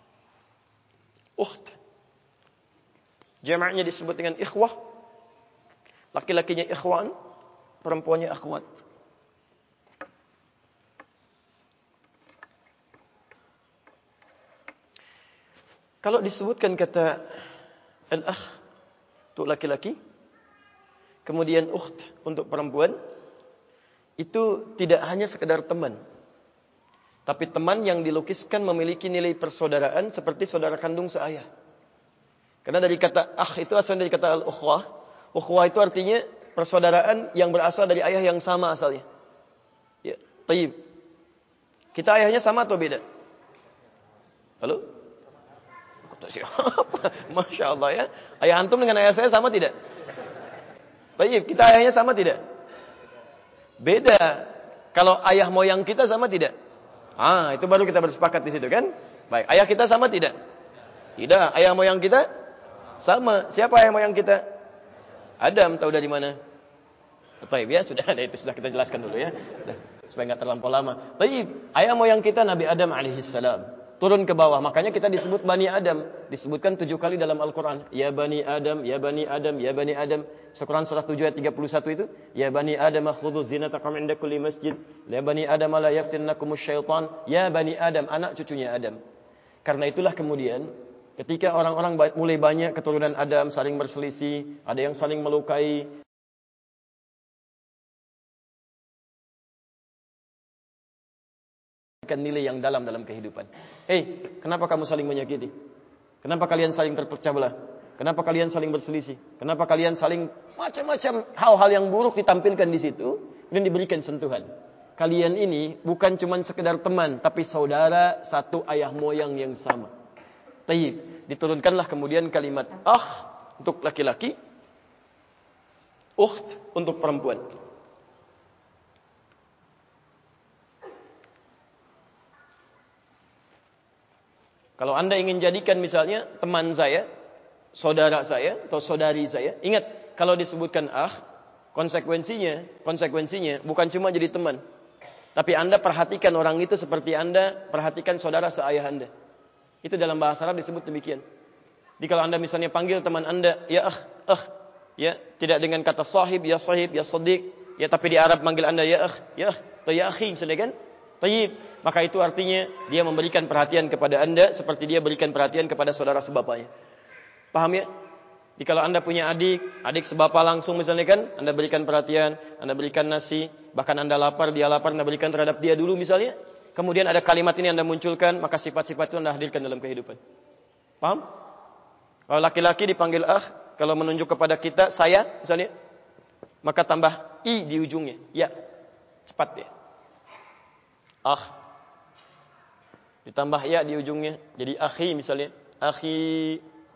Ukht. Jamaknya disebut dengan ikhwah. Laki-lakinya ikhwan, perempuannya akhwat. Kalau disebutkan kata al-akh untuk laki-laki, kemudian ukht untuk perempuan, itu tidak hanya sekedar teman. Tapi teman yang dilukiskan memiliki nilai persaudaraan seperti saudara kandung seayah. Karena dari kata akh itu asal dari kata al-ukhwah. Ukhwah itu artinya persaudaraan yang berasal dari ayah yang sama asalnya. Ya, tayyib. Kita ayahnya sama atau beda? Halo? Kata siapa? Masya Allah ya. Ayah antum dengan ayah saya sama tidak? Tayyib, kita ayahnya sama tidak? Beda. Kalau ayah moyang kita sama tidak? Ah, itu baru kita bersepakat di situ kan? Baik, ayah kita sama tidak? Tidak. Ayah moyang kita sama. Siapa ayah moyang kita? Adam, tahu dari mana? Baik, ya sudah ada itu sudah kita jelaskan dulu ya. Supaya enggak terlampau lama. Baik, ayah moyang kita Nabi Adam alaihissalam. Turun ke bawah, makanya kita disebut Bani Adam. Disebutkan tujuh kali dalam Al-Quran. Ya Bani Adam, Ya Bani Adam, Ya Bani Adam. Al-Quran surah tujuh ayat tiga puluh satu itu. Ya Bani Adam, khudhu zinatakum inda kulli masjid. Ya Bani Adam, la yaftinnakumus syaitan. Ya Bani Adam, anak cucunya Adam. Karena itulah kemudian, ketika orang-orang mulai banyak keturunan Adam saling berselisih, ada yang saling melukai, nilai yang dalam dalam kehidupan. Hei, kenapa kamu saling menyakiti? Kenapa kalian saling terpecah belah? Kenapa kalian saling berselisih? Kenapa kalian saling macam-macam hal-hal yang buruk ditampilkan di situ dan diberikan sentuhan? Kalian ini bukan cuma sekedar teman, tapi saudara satu ayah moyang yang sama. Tayyib. Diturunkanlah kemudian kalimat ah untuk laki-laki, ukht untuk perempuan. Kalau Anda ingin jadikan misalnya teman saya, saudara saya atau saudari saya, ingat kalau disebutkan ah, konsekuensinya, konsekuensinya bukan cuma jadi teman, tapi Anda perhatikan orang itu seperti Anda perhatikan saudara seayah Anda. Itu dalam bahasa Arab disebut demikian. Jadi kalau Anda misalnya panggil teman Anda, ya ah, ah, ya tidak dengan kata sahib, ya sahib, ya sadiq, ya tapi di Arab manggil Anda ya ah, ya ah, atau ya akhi, misalnya kan? Tayyib, maka itu artinya dia memberikan perhatian kepada Anda seperti dia berikan perhatian kepada saudara sebapanya. Paham ya? Jadi kalau Anda punya adik, adik sebapa langsung misalnya kan, Anda berikan perhatian, Anda berikan nasi, bahkan Anda lapar, dia lapar, Anda berikan terhadap dia dulu misalnya. Kemudian ada kalimat ini Anda munculkan, maka sifat-sifat itu Anda hadirkan dalam kehidupan. Paham? Kalau laki-laki dipanggil ah, kalau menunjuk kepada kita, saya misalnya, maka tambah i di ujungnya. Ya, cepat ya. Ah, ditambah ya di ujungnya, jadi akhi misalnya, akhi,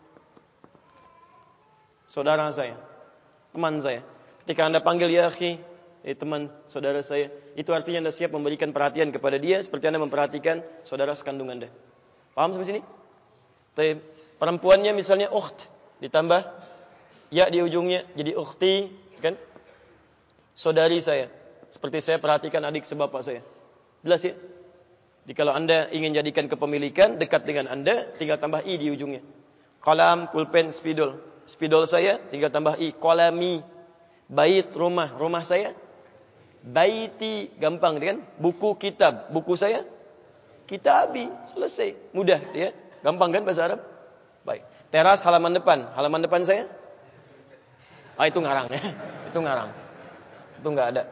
saudara saya, teman saya. Ketika Anda panggil ya akhi, eh, teman, saudara saya, itu artinya Anda siap memberikan perhatian kepada dia seperti Anda memperhatikan saudara sekandung Anda. Paham sampai sini? Tapi perempuannya misalnya ukht, ditambah ya di ujungnya, jadi ukhti, kan? Saudari saya, seperti saya perhatikan adik sebapa saya. Jelas ya? Jadi kalau Anda ingin jadikan kepemilikan dekat dengan Anda, tinggal tambah i di ujungnya. Qalam, pulpen, spidol. Spidol saya, tinggal tambah i. Qalami. Bait, rumah. Rumah saya. Baiti, gampang kan? Buku, kitab. Buku saya. Kitabi. Selesai. Mudah ya. Gampang kan bahasa Arab? Baik. Teras, halaman depan. Halaman depan saya. Ah, itu ngarang ya. Itu ngarang. Itu enggak ada.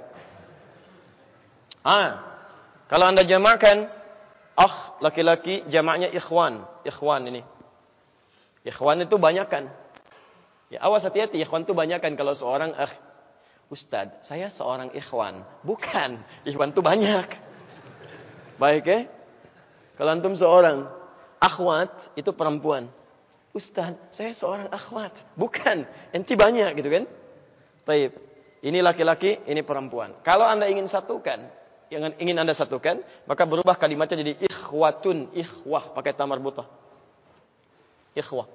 Ah. Kalau Anda jamakkan ah laki-laki, jamaknya ikhwan. Ikhwan ini. Ikhwan itu banyakan. Ya, awas hati-hati, ikhwan itu banyakan. Kalau seorang ah, Ustaz, saya seorang ikhwan. Bukan, ikhwan itu banyak. Baik ya? Kalau antum seorang akhwat, itu perempuan. Ustaz, saya seorang akhwat. Bukan, enti banyak gitu kan? Baik. Ini laki-laki, ini perempuan. Kalau Anda ingin satukan, yang ingin Anda satukan, maka berubah kalimatnya jadi ikhwatun, ikhwah pakai ta marbutah. Ikhwah.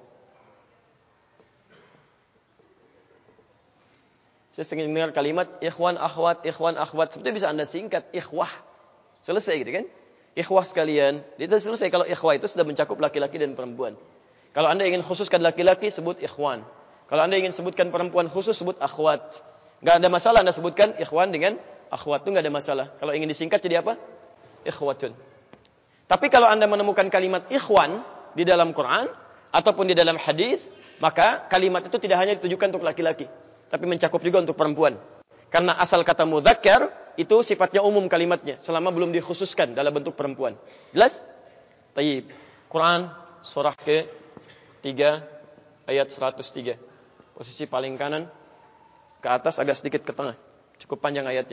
Saya sering dengar kalimat ikhwan akhwat, ikhwan akhwat, seperti bisa Anda singkat ikhwah. Selesai gitu kan? Ikhwah sekalian. Itu selesai kalau ikhwah itu sudah mencakup laki-laki dan perempuan. Kalau Anda ingin khususkan laki-laki sebut ikhwan. Kalau Anda ingin sebutkan perempuan khusus sebut akhwat. Enggak ada masalah Anda sebutkan ikhwan dengan akhwat itu enggak ada masalah. Kalau ingin disingkat jadi apa? Ikhwatun. Tapi kalau Anda menemukan kalimat ikhwan di dalam Quran ataupun di dalam hadis, maka kalimat itu tidak hanya ditujukan untuk laki-laki, tapi mencakup juga untuk perempuan. Karena asal kata mudzakkar itu sifatnya umum kalimatnya selama belum dikhususkan dalam bentuk perempuan. Jelas? Tayyib. Quran surah ke tiga ayat seratus tiga. Posisi paling kanan ke atas agak sedikit ke tengah. Cukup panjang ayatnya.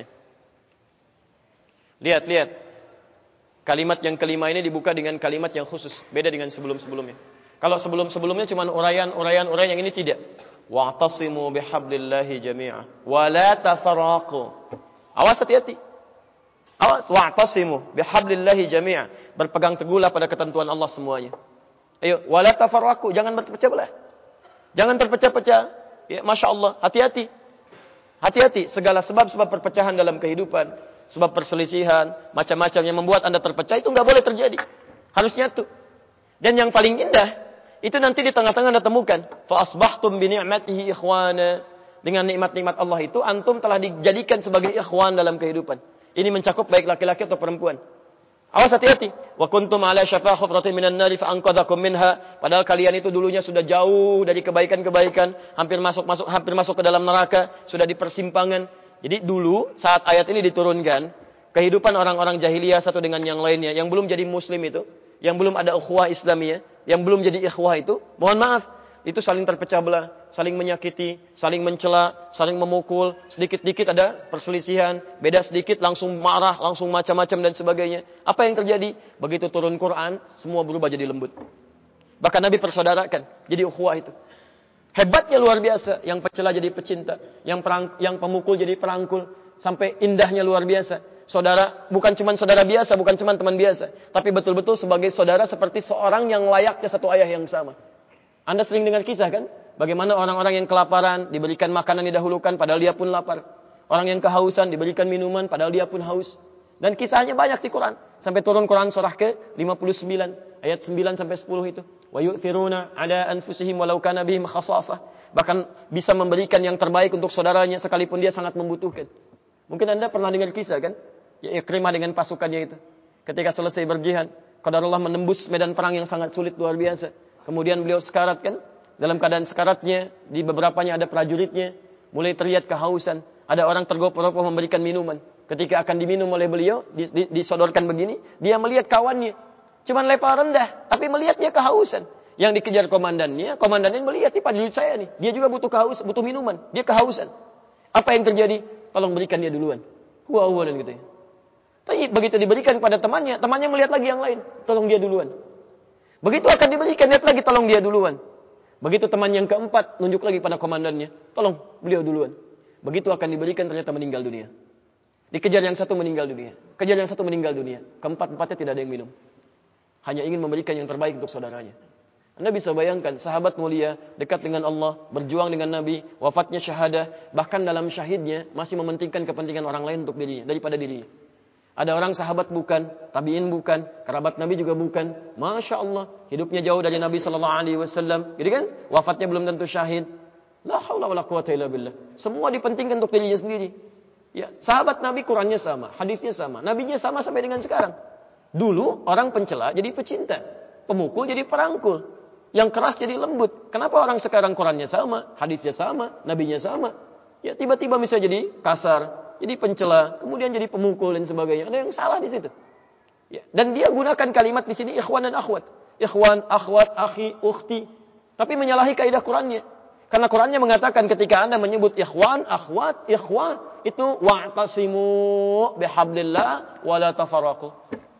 Lihat, lihat. Kalimat yang kelima ini dibuka dengan kalimat yang khusus. Beda dengan sebelum-sebelumnya. Kalau sebelum-sebelumnya cuma uraian, uraian, uraian, yang ini tidak. Wa'tasimu bihablillahi jami'a. Wa la tafarraqu. Awas hati-hati. Awas. Wa'tasimu bihablillahi jami'a. Berpegang teguhlah pada ketentuan Allah semuanya. Ayo. Wa la tafarraqu. Jangan berpecah belah. Jangan terpecah-pecah. Ya, Masya Allah. Hati-hati. Hati-hati. Segala sebab-sebab perpecahan dalam kehidupan. Sebab perselisihan, macam-macam yang membuat Anda terpecah, itu nggak boleh terjadi. Harus nyatu. Dan yang paling indah, itu nanti di tengah-tengah Anda temukan. Fa asbahtum bi ni'matihi ikhwana. Dengan nikmat-nikmat Allah itu, antum telah dijadikan sebagai ikhwan dalam kehidupan. Ini mencakup baik laki-laki atau perempuan. Awas hati-hati. Wa kuntum ala syafa hufratin minan nari fa anqadhakum minha. Padahal kalian itu dulunya sudah jauh dari kebaikan-kebaikan, hampir masuk-masuk hampir masuk ke dalam neraka, sudah di persimpangan. Jadi dulu saat ayat ini diturunkan, kehidupan orang-orang jahiliyah satu dengan yang lainnya, yang belum jadi muslim itu, yang belum ada ukhuwah Islamiyah, yang belum jadi ikhwah itu, mohon maaf, itu saling terpecah belah, saling menyakiti, saling mencela, saling memukul, sedikit-dikit ada perselisihan, beda sedikit langsung marah, langsung macam-macam dan sebagainya. Apa yang terjadi? Begitu turun Quran, semua berubah jadi lembut. Bahkan Nabi persaudarakan, jadi ukhuwah itu. Hebatnya luar biasa, yang pecela jadi pecinta, yang perang, yang pemukul jadi perangkul, sampai indahnya luar biasa. Saudara, bukan cuma saudara biasa, bukan cuma teman biasa, tapi betul-betul sebagai saudara seperti seorang yang layaknya satu ayah yang sama. Anda sering dengar kisah kan? Bagaimana orang-orang yang kelaparan, diberikan makanan didahulukan, padahal dia pun lapar. Orang yang kehausan, diberikan minuman, padahal dia pun haus. Dan kisahnya banyak di Quran. Sampai turun Quran surah ke lima puluh sembilan, ayat sembilan sampai sepuluh itu. Wa yu'thiruna ala anfusihim walau kana bihim khasasah. Bahkan bisa memberikan yang terbaik untuk saudaranya sekalipun dia sangat membutuhkan. Mungkin Anda pernah dengar kisah kan? Ya Ikrimah dengan pasukannya itu. Ketika selesai berjihad, qadarullah menembus medan perang yang sangat sulit luar biasa. Kemudian beliau sekarat kan? Dalam keadaan sekaratnya, di beberapanya ada prajuritnya, mulai terlihat kehausan. Ada orang tergopoh-gopoh memberikan minuman. Ketika akan diminum oleh beliau, disodorkan begini, dia melihat kawannya. Cuman level rendah, tapi melihatnya kehausan. Yang dikejar komandannya, komandannya melihat, ini prajurit saya nih. Dia juga butuh kehaus, butuh minuman. Dia kehausan. Apa yang terjadi? Tolong berikan dia duluan. Huwa huwa dan gitu ya. Tapi begitu diberikan kepada temannya, temannya melihat lagi yang lain. Tolong dia duluan. Begitu akan diberikan, lihat lagi, tolong dia duluan. Begitu teman yang keempat, nunjuk lagi pada komandannya. Tolong beliau duluan. Begitu akan diberikan, ternyata meninggal dunia. Dikejar yang satu meninggal dunia. Kejar yang satu meninggal dunia. Keempat-empatnya tidak ada yang minum. Hanya ingin memberikan yang terbaik untuk saudaranya. Anda bisa bayangkan, sahabat mulia, dekat dengan Allah, berjuang dengan Nabi, wafatnya syahadah, bahkan dalam syahidnya, masih mementingkan kepentingan orang lain untuk dirinya, daripada dirinya. Ada orang sahabat bukan, tabi'in bukan, kerabat Nabi juga bukan. Masya Allah, hidupnya jauh dari Nabi Sallallahu Alaihi Wasallam. Jadi kan, wafatnya belum tentu syahid. La haula wala quwwata illa billah. Semua dipentingkan untuk dirinya sendiri. Ya, sahabat Nabi Qurannya sama, hadisnya sama, Nabinya sama sampai dengan sekarang. Dulu orang pencela jadi pecinta, pemukul jadi perangkul, yang keras jadi lembut. Kenapa orang sekarang Qurannya sama, hadisnya sama, Nabinya sama? Ya tiba-tiba bisa jadi kasar, jadi pencela, kemudian jadi pemukul dan sebagainya. Ada yang salah di situ. Ya, dan dia gunakan kalimat di sini ikhwan dan akhwat, ikhwan, akhwat, akhi, ukhti, tapi menyalahi kaidah Qurannya. Karena Qurannya mengatakan ketika Anda menyebut ikhwan, akhwat, ikhwan, itu wa'tasimu bihablillah wala tafarraqu.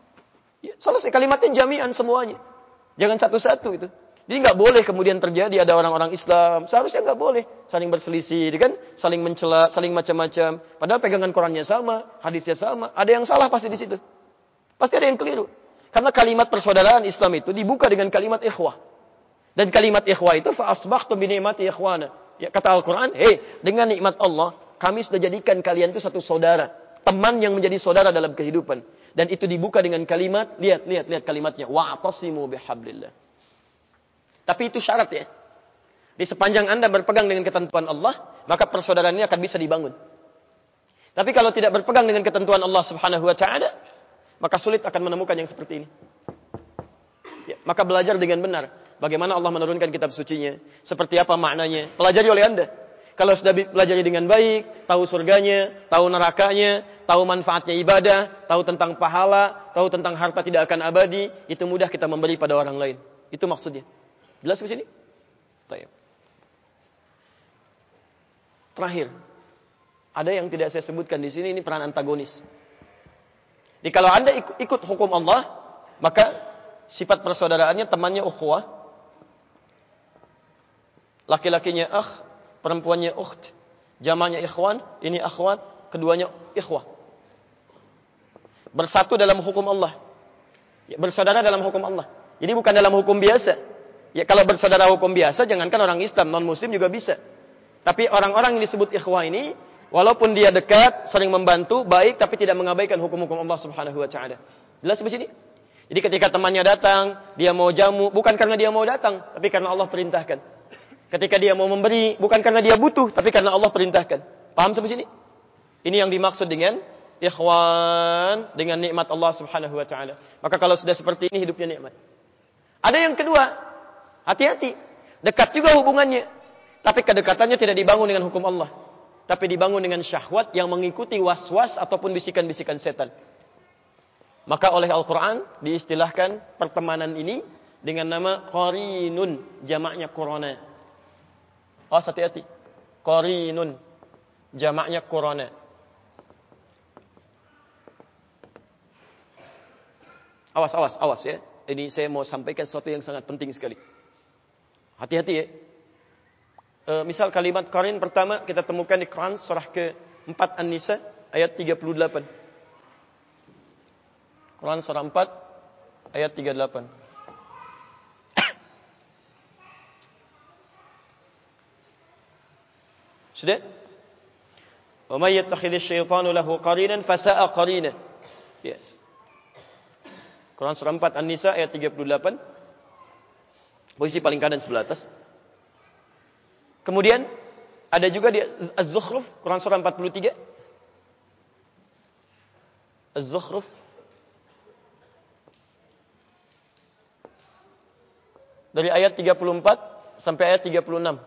Ya, selesai kalimatnya jami'an semuanya. Jangan satu-satu itu. Jadi enggak boleh kemudian terjadi ada orang-orang Islam, seharusnya enggak boleh saling berselisih, kan? Saling mencela, saling macam-macam. Padahal pegangan Qurannya sama, hadisnya sama. Ada yang salah pasti di situ. Pasti ada yang keliru. Karena kalimat persaudaraan Islam itu dibuka dengan kalimat ikhwah. Dan kalimat ikhwah itu fa asbahtum bi ni'mati ikhwana. Ya, kata Al-Qur'an, "Hei, dengan nikmat Allah, kami sudah jadikan kalian itu satu saudara, teman yang menjadi saudara dalam kehidupan." Dan itu dibuka dengan kalimat, lihat, lihat, lihat kalimatnya, wa'tasimu bihablillah. Tapi itu syarat ya. Di sepanjang Anda berpegang dengan ketentuan Allah, maka persaudaraan ini akan bisa dibangun. Tapi kalau tidak berpegang dengan ketentuan Allah Subhanahu wa taala, maka sulit akan menemukan yang seperti ini. Ya, maka belajar dengan benar bagaimana Allah menurunkan kitab sucinya, seperti apa maknanya, pelajari oleh Anda. Kalau sudah pelajari dengan baik, tahu surganya, tahu nerakanya, tahu manfaatnya ibadah, tahu tentang pahala, tahu tentang harta tidak akan abadi, itu mudah kita memberi pada orang lain. Itu maksudnya. Jelas di sini? Baik. Terakhir, ada yang tidak saya sebutkan di sini, ini peran antagonis. Jadi kalau Anda ikut, ikut hukum Allah, maka sifat persaudaraannya temannya ukhuwah, laki-lakinya akh, perempuannya ukht, jamaknya ikhwan, ini akhwat, keduanya ikhwah. Bersatu dalam hukum Allah. Ya, bersaudara dalam hukum Allah. Jadi bukan dalam hukum biasa. Ya kalau bersaudara hukum biasa, jangankan orang Islam, non-Muslim juga bisa. Tapi orang-orang yang disebut ikhwah ini, walaupun dia dekat, sering membantu, baik, tapi tidak mengabaikan hukum-hukum Allah Subhanahu wa taala. Jelas di sini? Jadi ketika temannya datang, dia mau jamu, bukan karena dia mau datang, tapi karena Allah perintahkan. Ketika dia mau memberi, bukan karena dia butuh, tapi karena Allah perintahkan. Paham sampai sini? Ini yang dimaksud dengan ikhwan, dengan nikmat Allah Subhanahu wa taala. Maka kalau sudah seperti ini, hidupnya nikmat. Ada yang kedua, hati-hati. Dekat juga hubungannya, tapi kedekatannya tidak dibangun dengan hukum Allah, tapi dibangun dengan syahwat yang mengikuti was-was ataupun bisikan-bisikan setan. Maka oleh Al-Quran diistilahkan pertemanan ini dengan nama qarinun, jamaknya qurana. Oh, hati-hati. Qarinun. Jamaknya qurana. Awas, awas, awas ya. Ini saya mau sampaikan sesuatu yang sangat penting sekali. Hati-hati ya. E, misal kalimat qarin pertama kita temukan di Quran surah keempat An-Nisa ayat tiga puluh delapan. Quran surah empat ayat tiga puluh delapan. Sudah? Wa may yattakhidhish syaitanu lahu qarinan fasa'a qarina. Ya. Quran surah empat An-Nisa ayat tiga puluh delapan. Posisi paling kanan sebelah atas. Kemudian ada juga di Az-Zukhruf Quran surah empat puluh tiga. Az-Zukhruf dari ayat tiga puluh empat sampai ayat tiga puluh enam.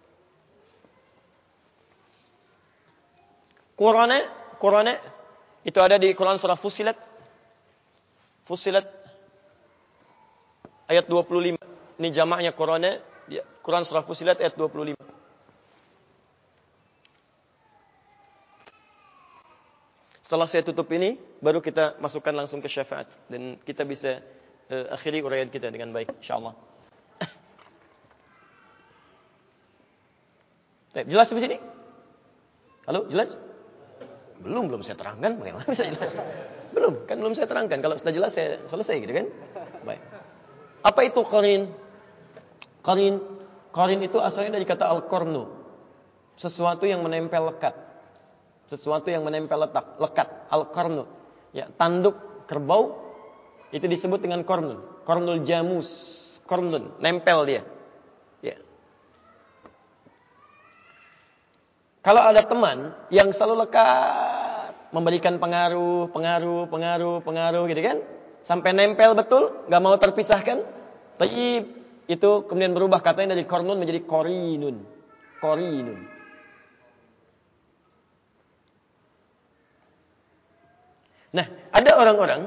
Qur'an, Qur'an itu ada di Quran surah Fussilat. Fussilat ayat dua puluh lima. Ini jamaknya Qur'an, Quran surah Fussilat ayat dua puluh lima. Setelah saya tutup ini, baru kita masukkan langsung ke syafaat dan kita bisa uh, akhiri uraian kita dengan baik insyaallah. Baik, jelas di sini? Halo, jelas? Belum, belum saya terangkan, bagaimana bisa jelas? Belum, kan belum saya terangkan. Kalau sudah jelas saya selesai gitu kan? Baik. Apa itu qarin? Qarin, qarin itu asalnya dari kata al-qarnu. Sesuatu yang menempel lekat. Sesuatu yang menempel letak, lekat, al-qarnu. Ya, tanduk kerbau itu disebut dengan qarnun. Qarnul jamus, qarnun, nempel dia. Ya. Kalau ada teman yang selalu lekat, memberikan pengaruh, pengaruh, pengaruh, pengaruh gitu kan, sampai nempel betul, nggak mau terpisahkan, taib itu kemudian berubah katanya dari qarnun menjadi qarinun, qarinun. Nah, ada orang-orang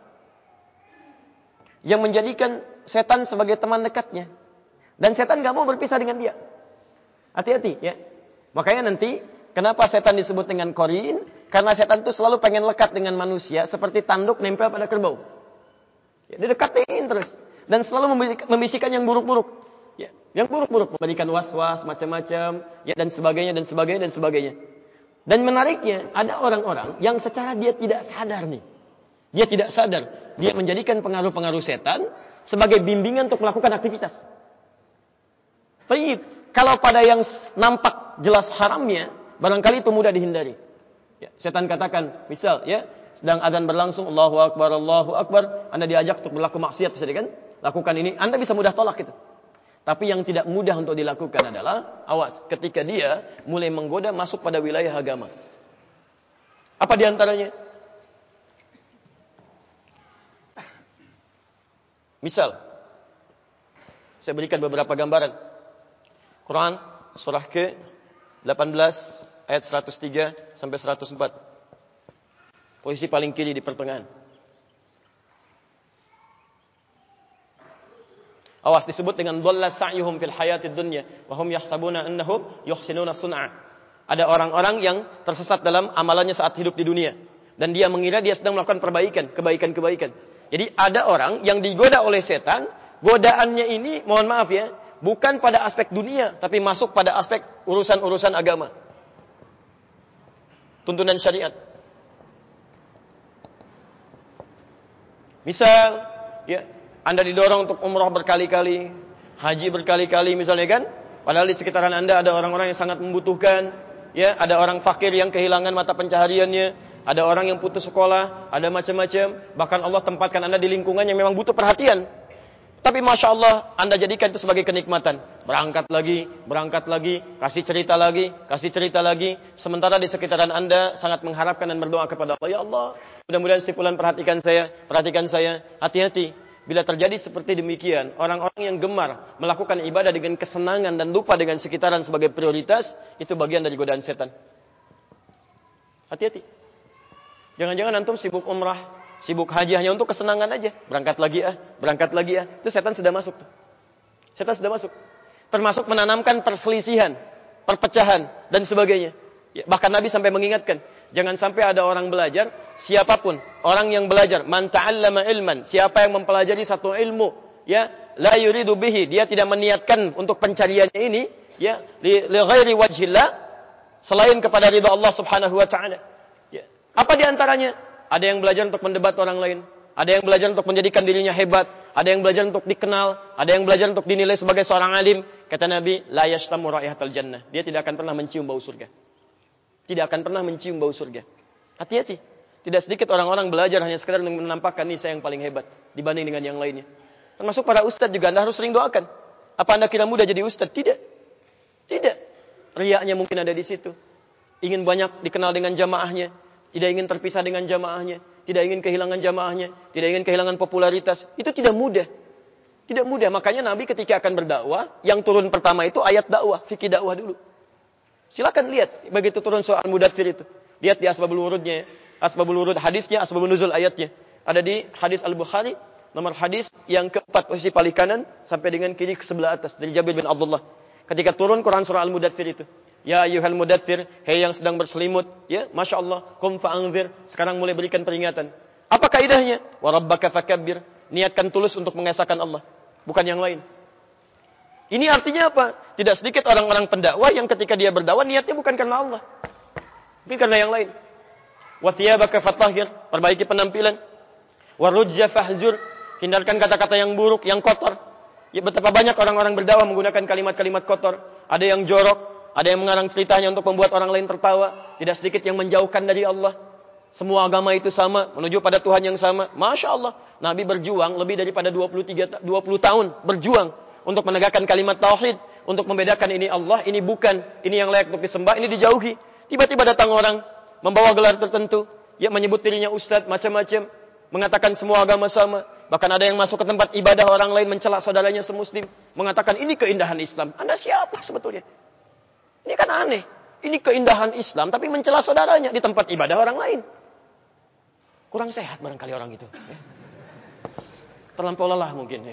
yang menjadikan setan sebagai teman dekatnya, dan setan nggak mau berpisah dengan dia. Hati-hati ya. Makanya nanti kenapa setan disebut dengan qarin? Karena setan itu selalu pengen lekat dengan manusia seperti tanduk nempel pada kerbau. Ya, dia dekatin terus dan selalu membisikkan yang buruk-buruk. Ya, yang buruk-buruk, memberikan was-was macam-macam, ya dan sebagainya dan sebagainya dan sebagainya. Dan menariknya ada orang-orang yang secara dia tidak sadar nih. Dia tidak sadar, dia menjadikan pengaruh-pengaruh setan sebagai bimbingan untuk melakukan aktivitas. Baik, kalau pada yang nampak jelas haramnya, barangkali itu mudah dihindari. Ya, setan katakan, misal ya, sedang adzan berlangsung, Allahu Akbar, Allahu Akbar, Anda diajak untuk berlaku maksiat, kan? Lakukan ini, Anda bisa mudah tolak itu. Tapi yang tidak mudah untuk dilakukan adalah, awas, ketika dia mulai menggoda masuk pada wilayah agama. Apa diantaranya? Misal, saya berikan beberapa gambaran. Quran, surah ke delapan belas ayat seratus tiga sampai seratus empat. Posisi paling kiri di pertengahan. Awas, disebut dengan dhalla sa'yuhum fil hayatid dunya wa hum yahsabuna annahum yuhsinuna sun'a. Ada orang-orang yang tersesat dalam amalannya saat hidup di dunia dan dia mengira dia sedang melakukan perbaikan, kebaikan-kebaikan. Jadi ada orang yang digoda oleh setan, godaannya ini mohon maaf ya, bukan pada aspek dunia, tapi masuk pada aspek urusan-urusan agama. Tuntunan syariat. Misal, ya, Anda didorong untuk umrah berkali-kali, haji berkali-kali misalnya kan, padahal di sekitaran Anda ada orang-orang yang sangat membutuhkan, ya, ada orang fakir yang kehilangan mata pencahariannya, ada orang yang putus sekolah, ada macam-macam, bahkan Allah tempatkan Anda di lingkungan yang memang butuh perhatian. Tapi Masya Allah, Anda jadikan itu sebagai kenikmatan. Berangkat lagi, berangkat lagi, kasih cerita lagi, kasih cerita lagi. Sementara di sekitaran Anda sangat mengharapkan dan berdoa kepada Allah. Ya Allah, mudah-mudahan si fulan perhatikan saya, perhatikan saya. Hati-hati, bila terjadi seperti demikian, orang-orang yang gemar melakukan ibadah dengan kesenangan dan lupa dengan sekitaran sebagai prioritas, itu bagian dari godaan setan. Hati-hati. Jangan-jangan antum sibuk umrah, sibuk haji hanya untuk kesenangan aja. Berangkat lagi ah, berangkat lagi ah. Itu setan sudah masuk tuh. Setan sudah masuk. termasuk menanamkan perselisihan, perpecahan dan sebagainya. Ya, bahkan Nabi sampai mengingatkan, jangan sampai ada orang belajar, siapapun orang yang belajar, man ta'allama ilman, siapa yang mempelajari satu ilmu, ya, la yuridu bihi, dia tidak meniatkan untuk pencariannya ini, ya, li, li ghairi wajhillah, selain kepada ridha Allah Subhanahu wa taala. Ya. Apa di antaranya? Ada yang belajar untuk mendebat orang lain, ada yang belajar untuk menjadikan dirinya hebat, ada yang belajar untuk dikenal, ada yang belajar untuk dinilai sebagai seorang alim. Kata Nabi, la yashtamu raihatal jannah. Dia tidak akan pernah mencium bau surga. Tidak akan pernah mencium bau surga. Hati-hati. Tidak sedikit orang-orang belajar hanya sekedar menampakkan, nih saya yang paling hebat dibanding dengan yang lainnya. Termasuk para ustadz juga, Anda harus sering doakan. Apa Anda kira mudah jadi ustadz? Tidak. Tidak. Riaknya mungkin ada di situ. Ingin banyak dikenal dengan jamaahnya. Tidak ingin terpisah dengan jamaahnya. Tidak ingin kehilangan jamaahnya. Tidak ingin kehilangan popularitas. Itu tidak mudah. Tidak mudah. Makanya Nabi ketika akan berdakwah, yang turun pertama itu ayat dakwah. Fikih dakwah dulu. Silakan lihat. Begitu turun soal Mudaththir itu. Lihat di asbabul wurudnya. Asbabul wurud hadisnya, asbabun nuzul ayatnya. Ada di hadis Al-Bukhari. Nomor hadis yang keempat. Posisi paling kanan. Sampai dengan kiri ke sebelah atas. Dari Jabir bin Abdullah. Ketika turun Quran surah Al-Mudaththir itu. Ya ayyuhal mudaththir, hei yang sedang berselimut, ya, Masya Allah, qum fa'anzir, sekarang mulai berikan peringatan. Apa kaidahnya? Wa rabbaka fakabbir, niatkan tulus untuk mengesahkan Allah, bukan yang lain. Ini artinya apa? Tidak sedikit orang-orang pendakwah yang ketika dia berdakwah niatnya bukan karena Allah, mungkin karena yang lain. Wa thiyabaka fatahhir, perbaiki penampilan. Wa rujza fahzur, hindarkan kata-kata yang buruk, yang kotor. Ya, betapa banyak orang-orang berdakwah menggunakan kalimat-kalimat kotor. Ada yang jorok, ada yang mengarang ceritanya untuk membuat orang lain tertawa. Tidak sedikit yang menjauhkan dari Allah. Semua agama itu sama, menuju pada Tuhan yang sama. Masya Allah, Nabi berjuang lebih daripada dua puluh tiga, dua puluh tahun. Berjuang untuk menegakkan kalimat tauhid. Untuk membedakan ini Allah, ini bukan. Ini yang layak untuk disembah, ini dijauhi. Tiba-tiba datang orang, membawa gelar tertentu. Ya, menyebut dirinya ustadz, macam-macam. Mengatakan semua agama sama. Bahkan ada yang masuk ke tempat ibadah orang lain, mencela saudaranya semuslim. Mengatakan ini keindahan Islam. Anda siapa sebetulnya? Ini kan aneh. Ini keindahan Islam, tapi mencela saudaranya di tempat ibadah orang lain. Kurang sehat barangkali orang itu. Terlampau lelah mungkin.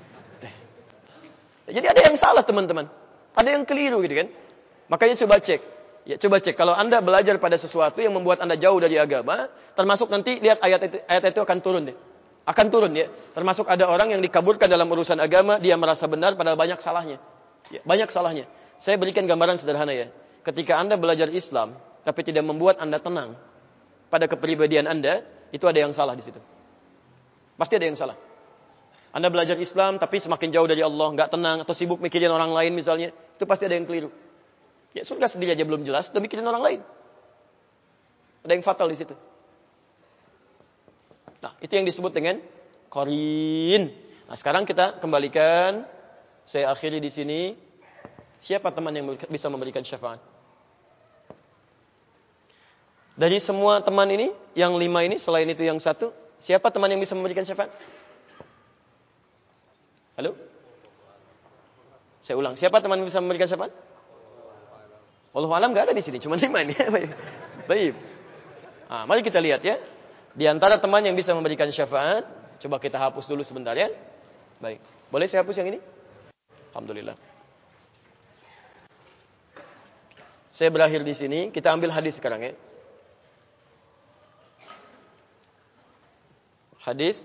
Jadi ada yang salah teman-teman. Ada yang keliru gitu kan. Makanya coba cek. Ya, coba cek. Kalau Anda belajar pada sesuatu yang membuat Anda jauh dari agama, termasuk nanti lihat ayat itu, ayat itu akan turun deh. Akan turun ya. Termasuk ada orang yang dikaburkan dalam urusan agama, dia merasa benar padahal banyak salahnya. Ya, banyak salahnya. Saya berikan gambaran sederhana ya. Ketika Anda belajar Islam, tapi tidak membuat Anda tenang pada kepribadian Anda, itu ada yang salah di situ. Pasti ada yang salah. Anda belajar Islam, tapi semakin jauh dari Allah, nggak tenang, atau sibuk mikirin orang lain misalnya, itu pasti ada yang keliru. Ya surga sendiri aja belum jelas, udah mikirin orang lain. Ada yang fatal di situ. Nah, itu yang disebut dengan qarin. Nah, sekarang kita kembalikan, saya akhiri di sini. Siapa teman yang bisa memberikan syafaat? Dari semua teman ini, yang lima ini, selain itu yang satu, siapa teman yang bisa memberikan syafaat? Halo? Saya ulang, siapa teman yang bisa memberikan syafaat? Wallahu alam nggak ada di sini, cuma lima ini. Baik. Nah, mari kita lihat ya. Di antara teman yang bisa memberikan syafaat, coba kita hapus dulu sebentar ya. Baik. Boleh saya hapus yang ini? Alhamdulillah. Saya berakhir di sini. Kita ambil hadis sekarang ya. Hadis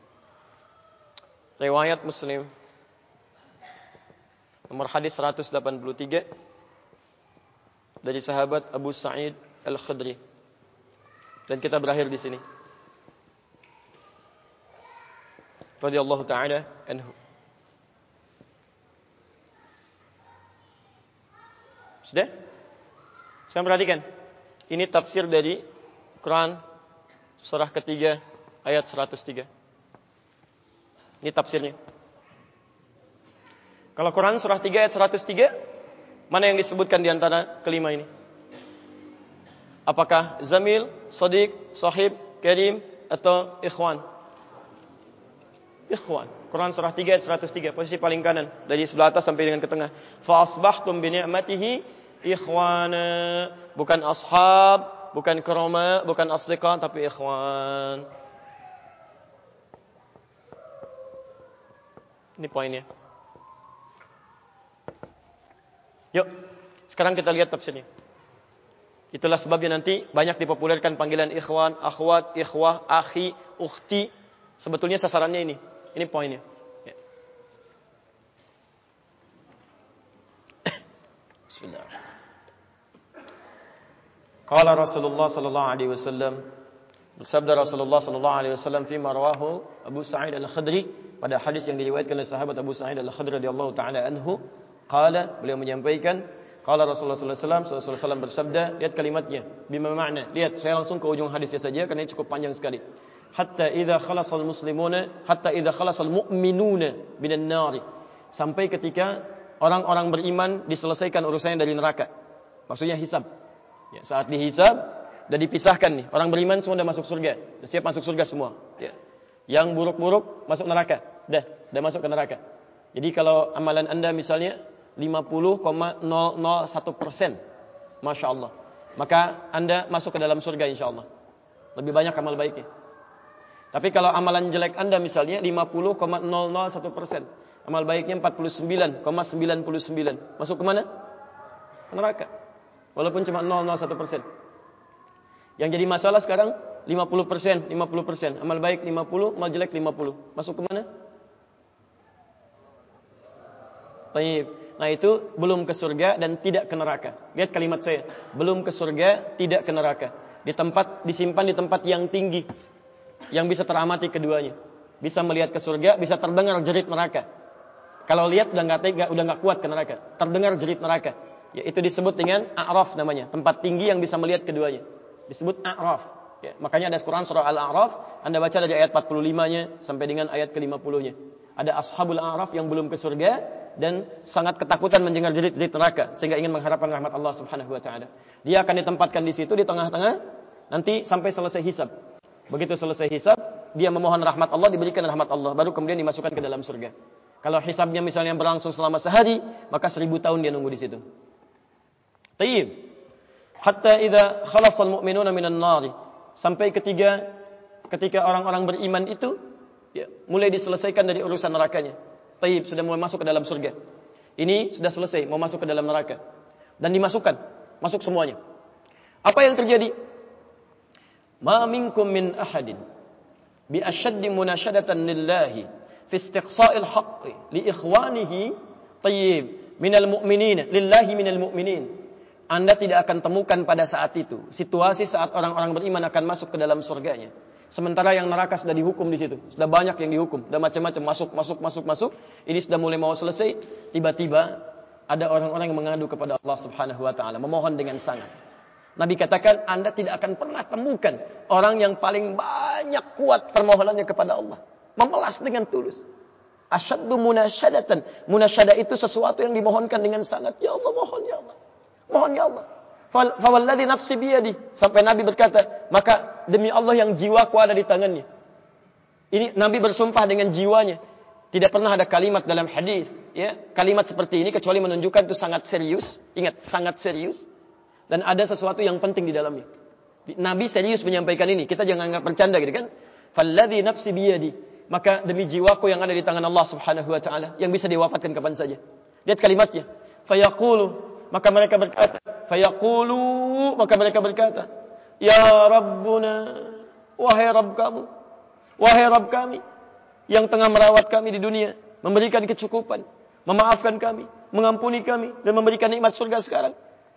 riwayat Muslim. Nomor hadis seratus delapan puluh tiga dari sahabat Abu Sa'id Al-Khudri. Dan kita berakhir di sini. Radhiyallahu ta'ala anhu. Sudah? Sekarang perhatikan. Ini tafsir dari Quran surah ketiga ayat seratus tiga. Ini tafsirnya. Kalau Quran surah tiga ayat seratus tiga, mana yang disebutkan di antara kelima ini? Apakah zamil, sadiq, sahib, karim, atau ikhwan? Ikhwan. Quran surah tiga ayat seratus tiga, posisi paling kanan dari sebelah atas sampai dengan ke tengah. Fa asbahtum bi ni'matihi ikhwana, bukan ashab, bukan kurama, bukan asdiqa, tapi ikhwan. Ini poinnya. Yuk, sekarang kita lihat tafsirnya. Itulah sebabnya nanti banyak dipopulerkan panggilan ikhwan, akhwat, ikhwah, akhi, ukhti. Sebetulnya sasarannya ini. Ini poinnya. Ya. Bismillahirrahmanirrahim. Qala Rasulullah sallallahu alaihi wasallam, bersabda Rasulullah sallallahu alaihi wasallam fi marwahu Abu Sa'id Al-Khudri, pada hadis yang diriwayatkan oleh sahabat Abu Sa'id Al-Khudri radhiyallahu taala anhu, qala, beliau menyampaikan, qala Rasulullah sallallahu alaihi wasallam, Rasulullah sallallahu alaihi wasallam bersabda, lihat kalimatnya, bima makna. Lihat, saya langsung ke ujung hadisnya saja karena ini cukup panjang sekali. Hatta idza khalasal muslimuna, hatta idza khalasal mu'minuna minan nar. Sampai ketika orang-orang beriman diselesaikan urusannya dari neraka. Maksudnya hisab. Ya, saat dihisab, sudah dipisahkan nih. Orang beriman semua sudah masuk surga. Sudah siap masuk surga semua. Ya. Yang buruk-buruk masuk neraka. Dah, sudah masuk ke neraka. Jadi kalau amalan Anda misalnya lima puluh koma nol nol satu persen, Masya Allah, maka Anda masuk ke dalam surga insya Allah. Lebih banyak amal baiknya. Tapi kalau amalan jelek Anda misalnya lima puluh koma nol nol satu persen, amal baiknya empat puluh sembilan koma sembilan sembilan, masuk ke mana? Ke neraka. Walaupun cuma nol nol satu persen. Yang jadi masalah sekarang lima puluh persen, lima puluh persen. Amal baik lima puluh, amal jelek lima puluh. Masuk ke mana? Taib. Nah itu belum ke surga dan tidak ke neraka. Lihat kalimat saya. Belum ke surga, tidak ke neraka. Di tempat, disimpan di tempat yang tinggi. Yang bisa teramati keduanya. Bisa melihat ke surga, bisa terdengar jerit neraka. Kalau lihat udah nggak tega, udah nggak kuat ke neraka. Terdengar jerit neraka. Ya, itu disebut dengan A'raf namanya, tempat tinggi yang bisa melihat keduanya. Disebut A'raf. Ya, makanya ada Quran surah Al-A'raf, Anda baca dari ayat empat puluh lima-nya sampai dengan ayat ke lima puluh-nya. Ada ashabul A'raf yang belum ke surga dan sangat ketakutan mendengar jerit-jerit neraka sehingga ingin mengharapkan rahmat Allah Subhanahu wa taala. Dia akan ditempatkan di situ di tengah-tengah nanti sampai selesai hisab. Begitu selesai hisab, dia memohon rahmat Allah, diberikan rahmat Allah, baru kemudian dimasukkan ke dalam surga. Kalau hisabnya misalnya berlangsung selama sehari, maka seribu tahun dia nunggu di situ. Tayyib. Hatta idza khalasal mu'minuna minan nar. Sampai ketiga ketika orang-orang beriman itu ya, mulai diselesaikan dari urusan nerakanya. Tayyib, sudah mulai masuk ke dalam surga. Ini sudah selesai, mau masuk ke dalam neraka. Dan dimasukkan, masuk semuanya. Apa yang terjadi? Ma minkum min ahadin bi ashaddi munashadatan lillahi fi istiqsa'il haqqi li ikhwanihi tayyib minal mu'minin lillahi minal mu'minin. Anda tidak akan temukan pada saat itu situasi saat orang-orang beriman akan masuk ke dalam surganya. Sementara yang neraka sudah dihukum di situ, sudah banyak yang dihukum, sudah macam-macam masuk, masuk, masuk, masuk. Ini sudah mulai mau selesai, tiba-tiba ada orang-orang yang mengadu kepada Allah Subhanahu Wa Taala, memohon dengan sangat. Nabi katakan, Anda tidak akan pernah temukan orang yang paling banyak kuat permohonannya kepada Allah, memelas dengan tulus. Asyaddu munasyadatan. Munasyadah itu sesuatu yang dimohonkan dengan sangat. Ya Allah, mohon ya Allah. Mohon ya Allah. Fawalladzi nafsi biyadi. Sampai Nabi berkata, maka demi Allah yang jiwaku ada di tangannya. Ini Nabi bersumpah dengan jiwanya. Tidak pernah ada kalimat dalam hadis, ya, kalimat seperti ini kecuali menunjukkan itu sangat serius. Ingat, sangat serius. Dan ada sesuatu yang penting di dalamnya. Nabi serius menyampaikan ini. Kita jangan anggap bercanda gitu kan. Falladzi nafsi biyadi. Maka demi jiwaku yang ada di tangan Allah Subhanahu wa taala, yang bisa diwafatkan kapan saja. Lihat kalimatnya. Fayaqulu, maka mereka berkata, fayaqulu, maka mereka berkata, ya Rabbuna, wahai Rabb kamu, wahai Rabb kami yang tengah merawat kami di dunia, memberikan kecukupan, memaafkan kami, mengampuni kami dan memberikan nikmat surga sekarang.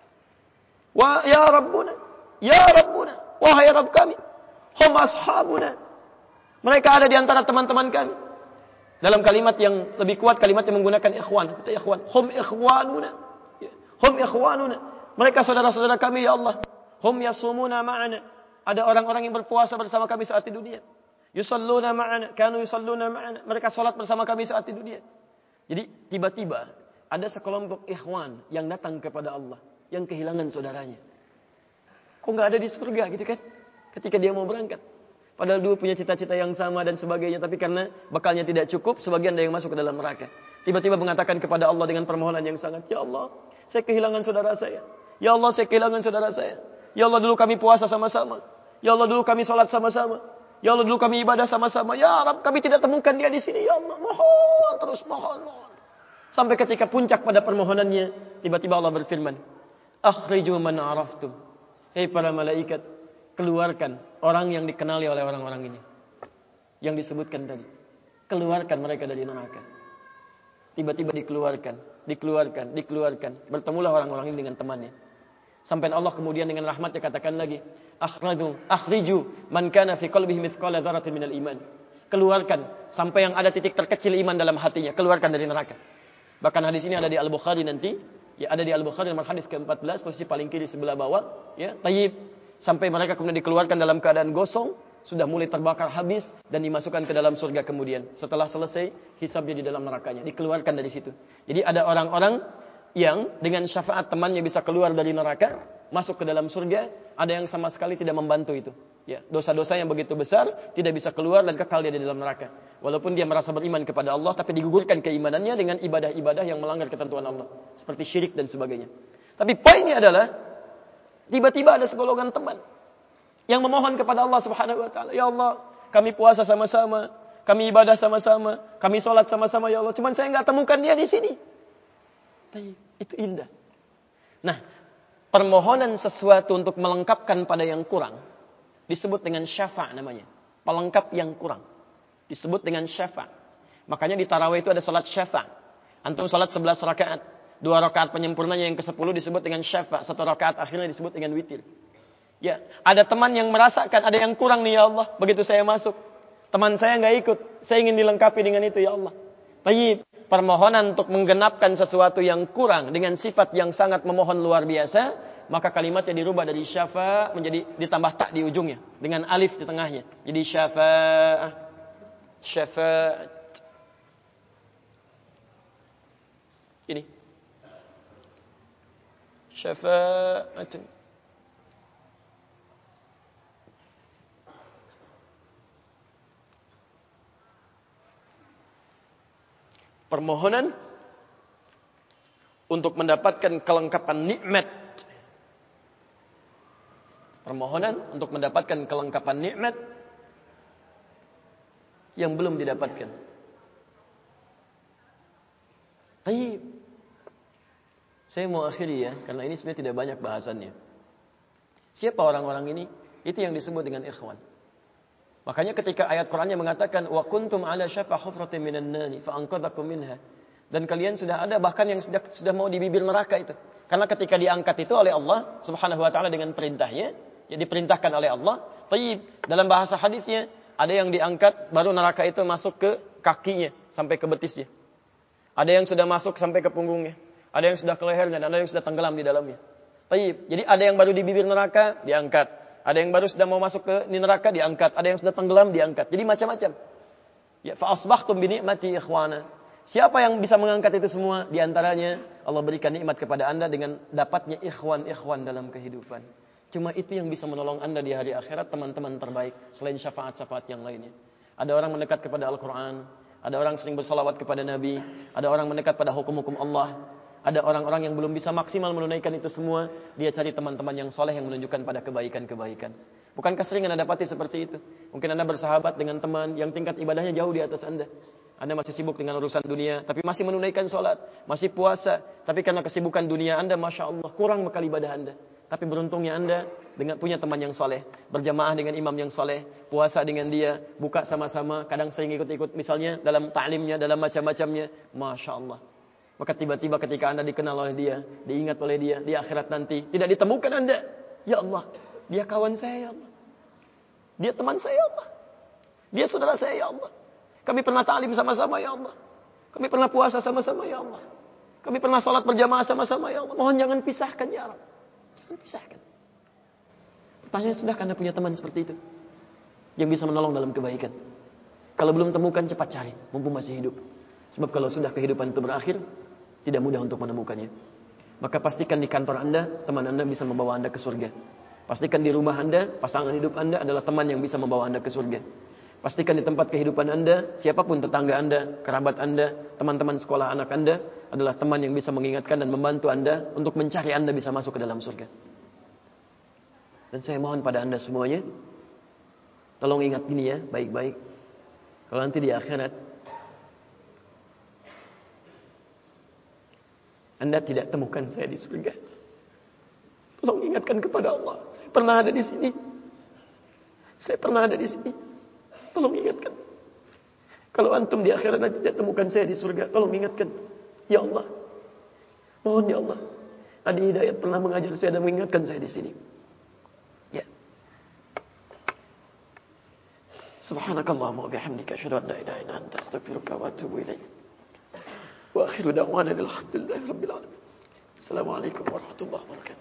Wa ya Rabbuna, ya Rabbuna, wahai Rabb kami, hum ashabuna. Mereka ada di antara teman-teman kami. Dalam kalimat yang lebih kuat, kalimat yang menggunakan ikhwan, kata ikhwan, hum ikhwanuna. Hum ikhwanuna. Mereka saudara-saudara kami ya Allah. Hum yasumuna ma'ana. Ada orang-orang yang berpuasa bersama kami saat di dunia. Yusalluna ma'ana, kanu yusalluna ma'ana. Mereka salat bersama kami saat di dunia. Jadi tiba-tiba ada sekelompok ikhwan yang datang kepada Allah, yang kehilangan saudaranya. Kok enggak ada di surga gitu kan? Ketika dia mau berangkat. Padahal dua punya cita-cita yang sama dan sebagainya, tapi karena bekalnya tidak cukup, sebagian ada yang masuk ke dalam neraka. Tiba-tiba mengatakan kepada Allah dengan permohonan yang sangat, ya Allah, saya kehilangan saudara saya. Ya Allah, saya kehilangan saudara saya. Ya Allah, dulu kami puasa sama-sama. Ya Allah, dulu kami sholat sama-sama. Ya Allah, dulu kami ibadah sama-sama. Ya Rabb, kami tidak temukan dia di sini. Ya Allah, mohon terus, mohon, mohon. Sampai ketika puncak pada permohonannya, tiba-tiba Allah berfirman, akhriju man araftum. Hei para malaikat, keluarkan orang yang dikenali oleh orang-orang ini. Yang disebutkan tadi. Keluarkan mereka dari neraka. Tiba-tiba dikeluarkan, dikeluarkan, dikeluarkan. Bertemulah orang-orang ini dengan temannya. Sampai Allah kemudian dengan rahmatnya katakan lagi, akhriju, akhriju man kana fi qalbihi mithqala dzarratin minal iman. Keluarkan sampai yang ada titik terkecil iman dalam hatinya, keluarkan dari neraka. Bahkan hadis ini ada di Al-Bukhari nanti, ya ada di Al-Bukhari nomor hadis ke empat belas, posisi paling kiri sebelah bawah, ya, tayyib. Sampai mereka kemudian dikeluarkan dalam keadaan gosong, sudah mulai terbakar habis dan dimasukkan ke dalam surga kemudian. Setelah selesai hisabnya di dalam nerakanya, dikeluarkan dari situ. Jadi ada orang-orang yang dengan syafaat temannya bisa keluar dari neraka, masuk ke dalam surga, ada yang sama sekali tidak membantu itu. Ya, dosa-dosa yang begitu besar tidak bisa keluar dan kekal dia di dalam neraka. Walaupun dia merasa beriman kepada Allah, tapi digugurkan keimanannya dengan ibadah-ibadah yang melanggar ketentuan Allah, seperti syirik dan sebagainya. Tapi poinnya adalah tiba-tiba ada segolongan teman yang memohon kepada Allah Subhanahu wa taala, "Ya Allah, kami puasa sama-sama, kami ibadah sama-sama, kami sholat sama-sama ya Allah. Cuman saya enggak temukan dia di sini." Itu indah. Nah, permohonan sesuatu untuk melengkapkan pada yang kurang disebut dengan syafa' namanya. Pelengkap yang kurang disebut dengan syafa'. Makanya di tarawih itu ada salat syafa'. Antum salat sebelas rakaat, dua rakaat penyempurnanya yang kesepuluh disebut dengan syafa', satu rakaat akhirnya disebut dengan witir. Ya, ada teman yang merasakan ada yang kurang nih ya Allah, begitu saya masuk. Teman saya enggak ikut, saya ingin dilengkapi dengan itu ya Allah. Baik, permohonan untuk menggenapkan sesuatu yang kurang dengan sifat yang sangat memohon luar biasa, maka kalimatnya dirubah dari syafa' menjadi ditambah tak di ujungnya dengan alif di tengahnya. Jadi syafa'ah, syafa'at. Ini. Syafa'at. Permohonan untuk mendapatkan kelengkapan nikmat. Permohonan untuk mendapatkan kelengkapan nikmat yang belum didapatkan. Baik. Saya mau akhiri ya, karena ini sebenarnya tidak banyak bahasannya. Siapa orang-orang ini? Itu yang disebut dengan ikhwan. Makanya ketika ayat Qur'annya mengatakan wa kuntum ala syafa hufratin minan nari fa anqadhakum minha, dan kalian sudah ada bahkan yang sudah sudah mau di bibir neraka itu. Karena ketika diangkat itu oleh Allah Subhanahu wa taala dengan perintahnya, ya diperintahkan oleh Allah. Tayyib, dalam bahasa hadisnya ada yang diangkat baru neraka itu masuk ke kakinya sampai ke betisnya. Ada yang sudah masuk sampai ke punggungnya, ada yang sudah ke lehernya, dan ada yang sudah tenggelam di dalamnya. Tayyib, jadi ada yang baru di bibir neraka diangkat. Ada yang baru sudah mau masuk ke neraka diangkat, ada yang sudah tenggelam diangkat. Jadi macam-macam. Ya, fa asbahtum bi ni'mati ikhwana. Siapa yang bisa mengangkat itu semua? Di antaranya Allah berikan nikmat kepada Anda dengan dapatnya ikhwan-ikhwan dalam kehidupan. Cuma itu yang bisa menolong Anda di hari akhirat, teman-teman terbaik selain syafaat-syafaat yang lainnya. Ada orang mendekat kepada Al-Qur'an, ada orang sering bersalawat kepada Nabi, ada orang mendekat pada hukum-hukum Allah. Ada orang-orang yang belum bisa maksimal menunaikan itu semua, dia cari teman-teman yang soleh yang menunjukkan pada kebaikan-kebaikan. Bukankah sering Anda dapati seperti itu? Mungkin Anda bersahabat dengan teman yang tingkat ibadahnya jauh di atas Anda. Anda masih sibuk dengan urusan dunia, tapi masih menunaikan sholat, masih puasa. Tapi karena kesibukan dunia Anda, Masya Allah, kurang bekal ibadah Anda. Tapi beruntungnya Anda dengan punya teman yang soleh, berjamaah dengan imam yang soleh, puasa dengan dia, buka sama-sama, kadang sering ikut-ikut misalnya dalam ta'limnya, dalam macam-macamnya. Masya Allah. Maka tiba-tiba ketika Anda dikenal oleh dia, diingat oleh dia, di akhirat nanti tidak ditemukan Anda. Ya Allah, dia kawan saya ya Allah. Dia teman saya ya Allah. Dia saudara saya ya Allah. Kami pernah ta'lim sama-sama ya Allah. Kami pernah puasa sama-sama ya Allah. Kami pernah sholat berjamaah sama-sama ya Allah. Mohon jangan pisahkan ya Allah. Jangan pisahkan. Pertanyaan, sudahkah Anda punya teman seperti itu? Yang bisa menolong dalam kebaikan? Kalau belum temukan, cepat cari, mumpung masih hidup. Sebab kalau sudah kehidupan itu berakhir, tidak mudah untuk menemukannya. Maka pastikan di kantor Anda, teman Anda bisa membawa Anda ke surga. Pastikan di rumah Anda, pasangan hidup Anda adalah teman yang bisa membawa Anda ke surga. Pastikan di tempat kehidupan Anda, siapapun tetangga Anda, kerabat Anda, teman-teman sekolah anak Anda adalah teman yang bisa mengingatkan dan membantu Anda untuk mencari Anda bisa masuk ke dalam surga. Dan saya mohon pada Anda semuanya, tolong ingat ini ya, baik-baik. Kalau nanti di akhirat Anda tidak temukan saya di surga. Tolong ingatkan kepada Allah. Saya pernah ada di sini. Saya pernah ada di sini. Tolong ingatkan. Kalau antum di akhirat nanti tidak temukan saya di surga, tolong ingatkan. Ya Allah. Mohon ya Allah. Adi Hidayat pernah mengajar saya dan mengingatkan saya di sini. Ya. Subhanakallahumma wa bihamdika asyhadu an la ilaha illa anta astaghfiruka wa atubu ilaik. Wa akhiru da'wana alhamdulillahi rabbil alamin. Assalamualaikum warahmatullahi wabarakatuh.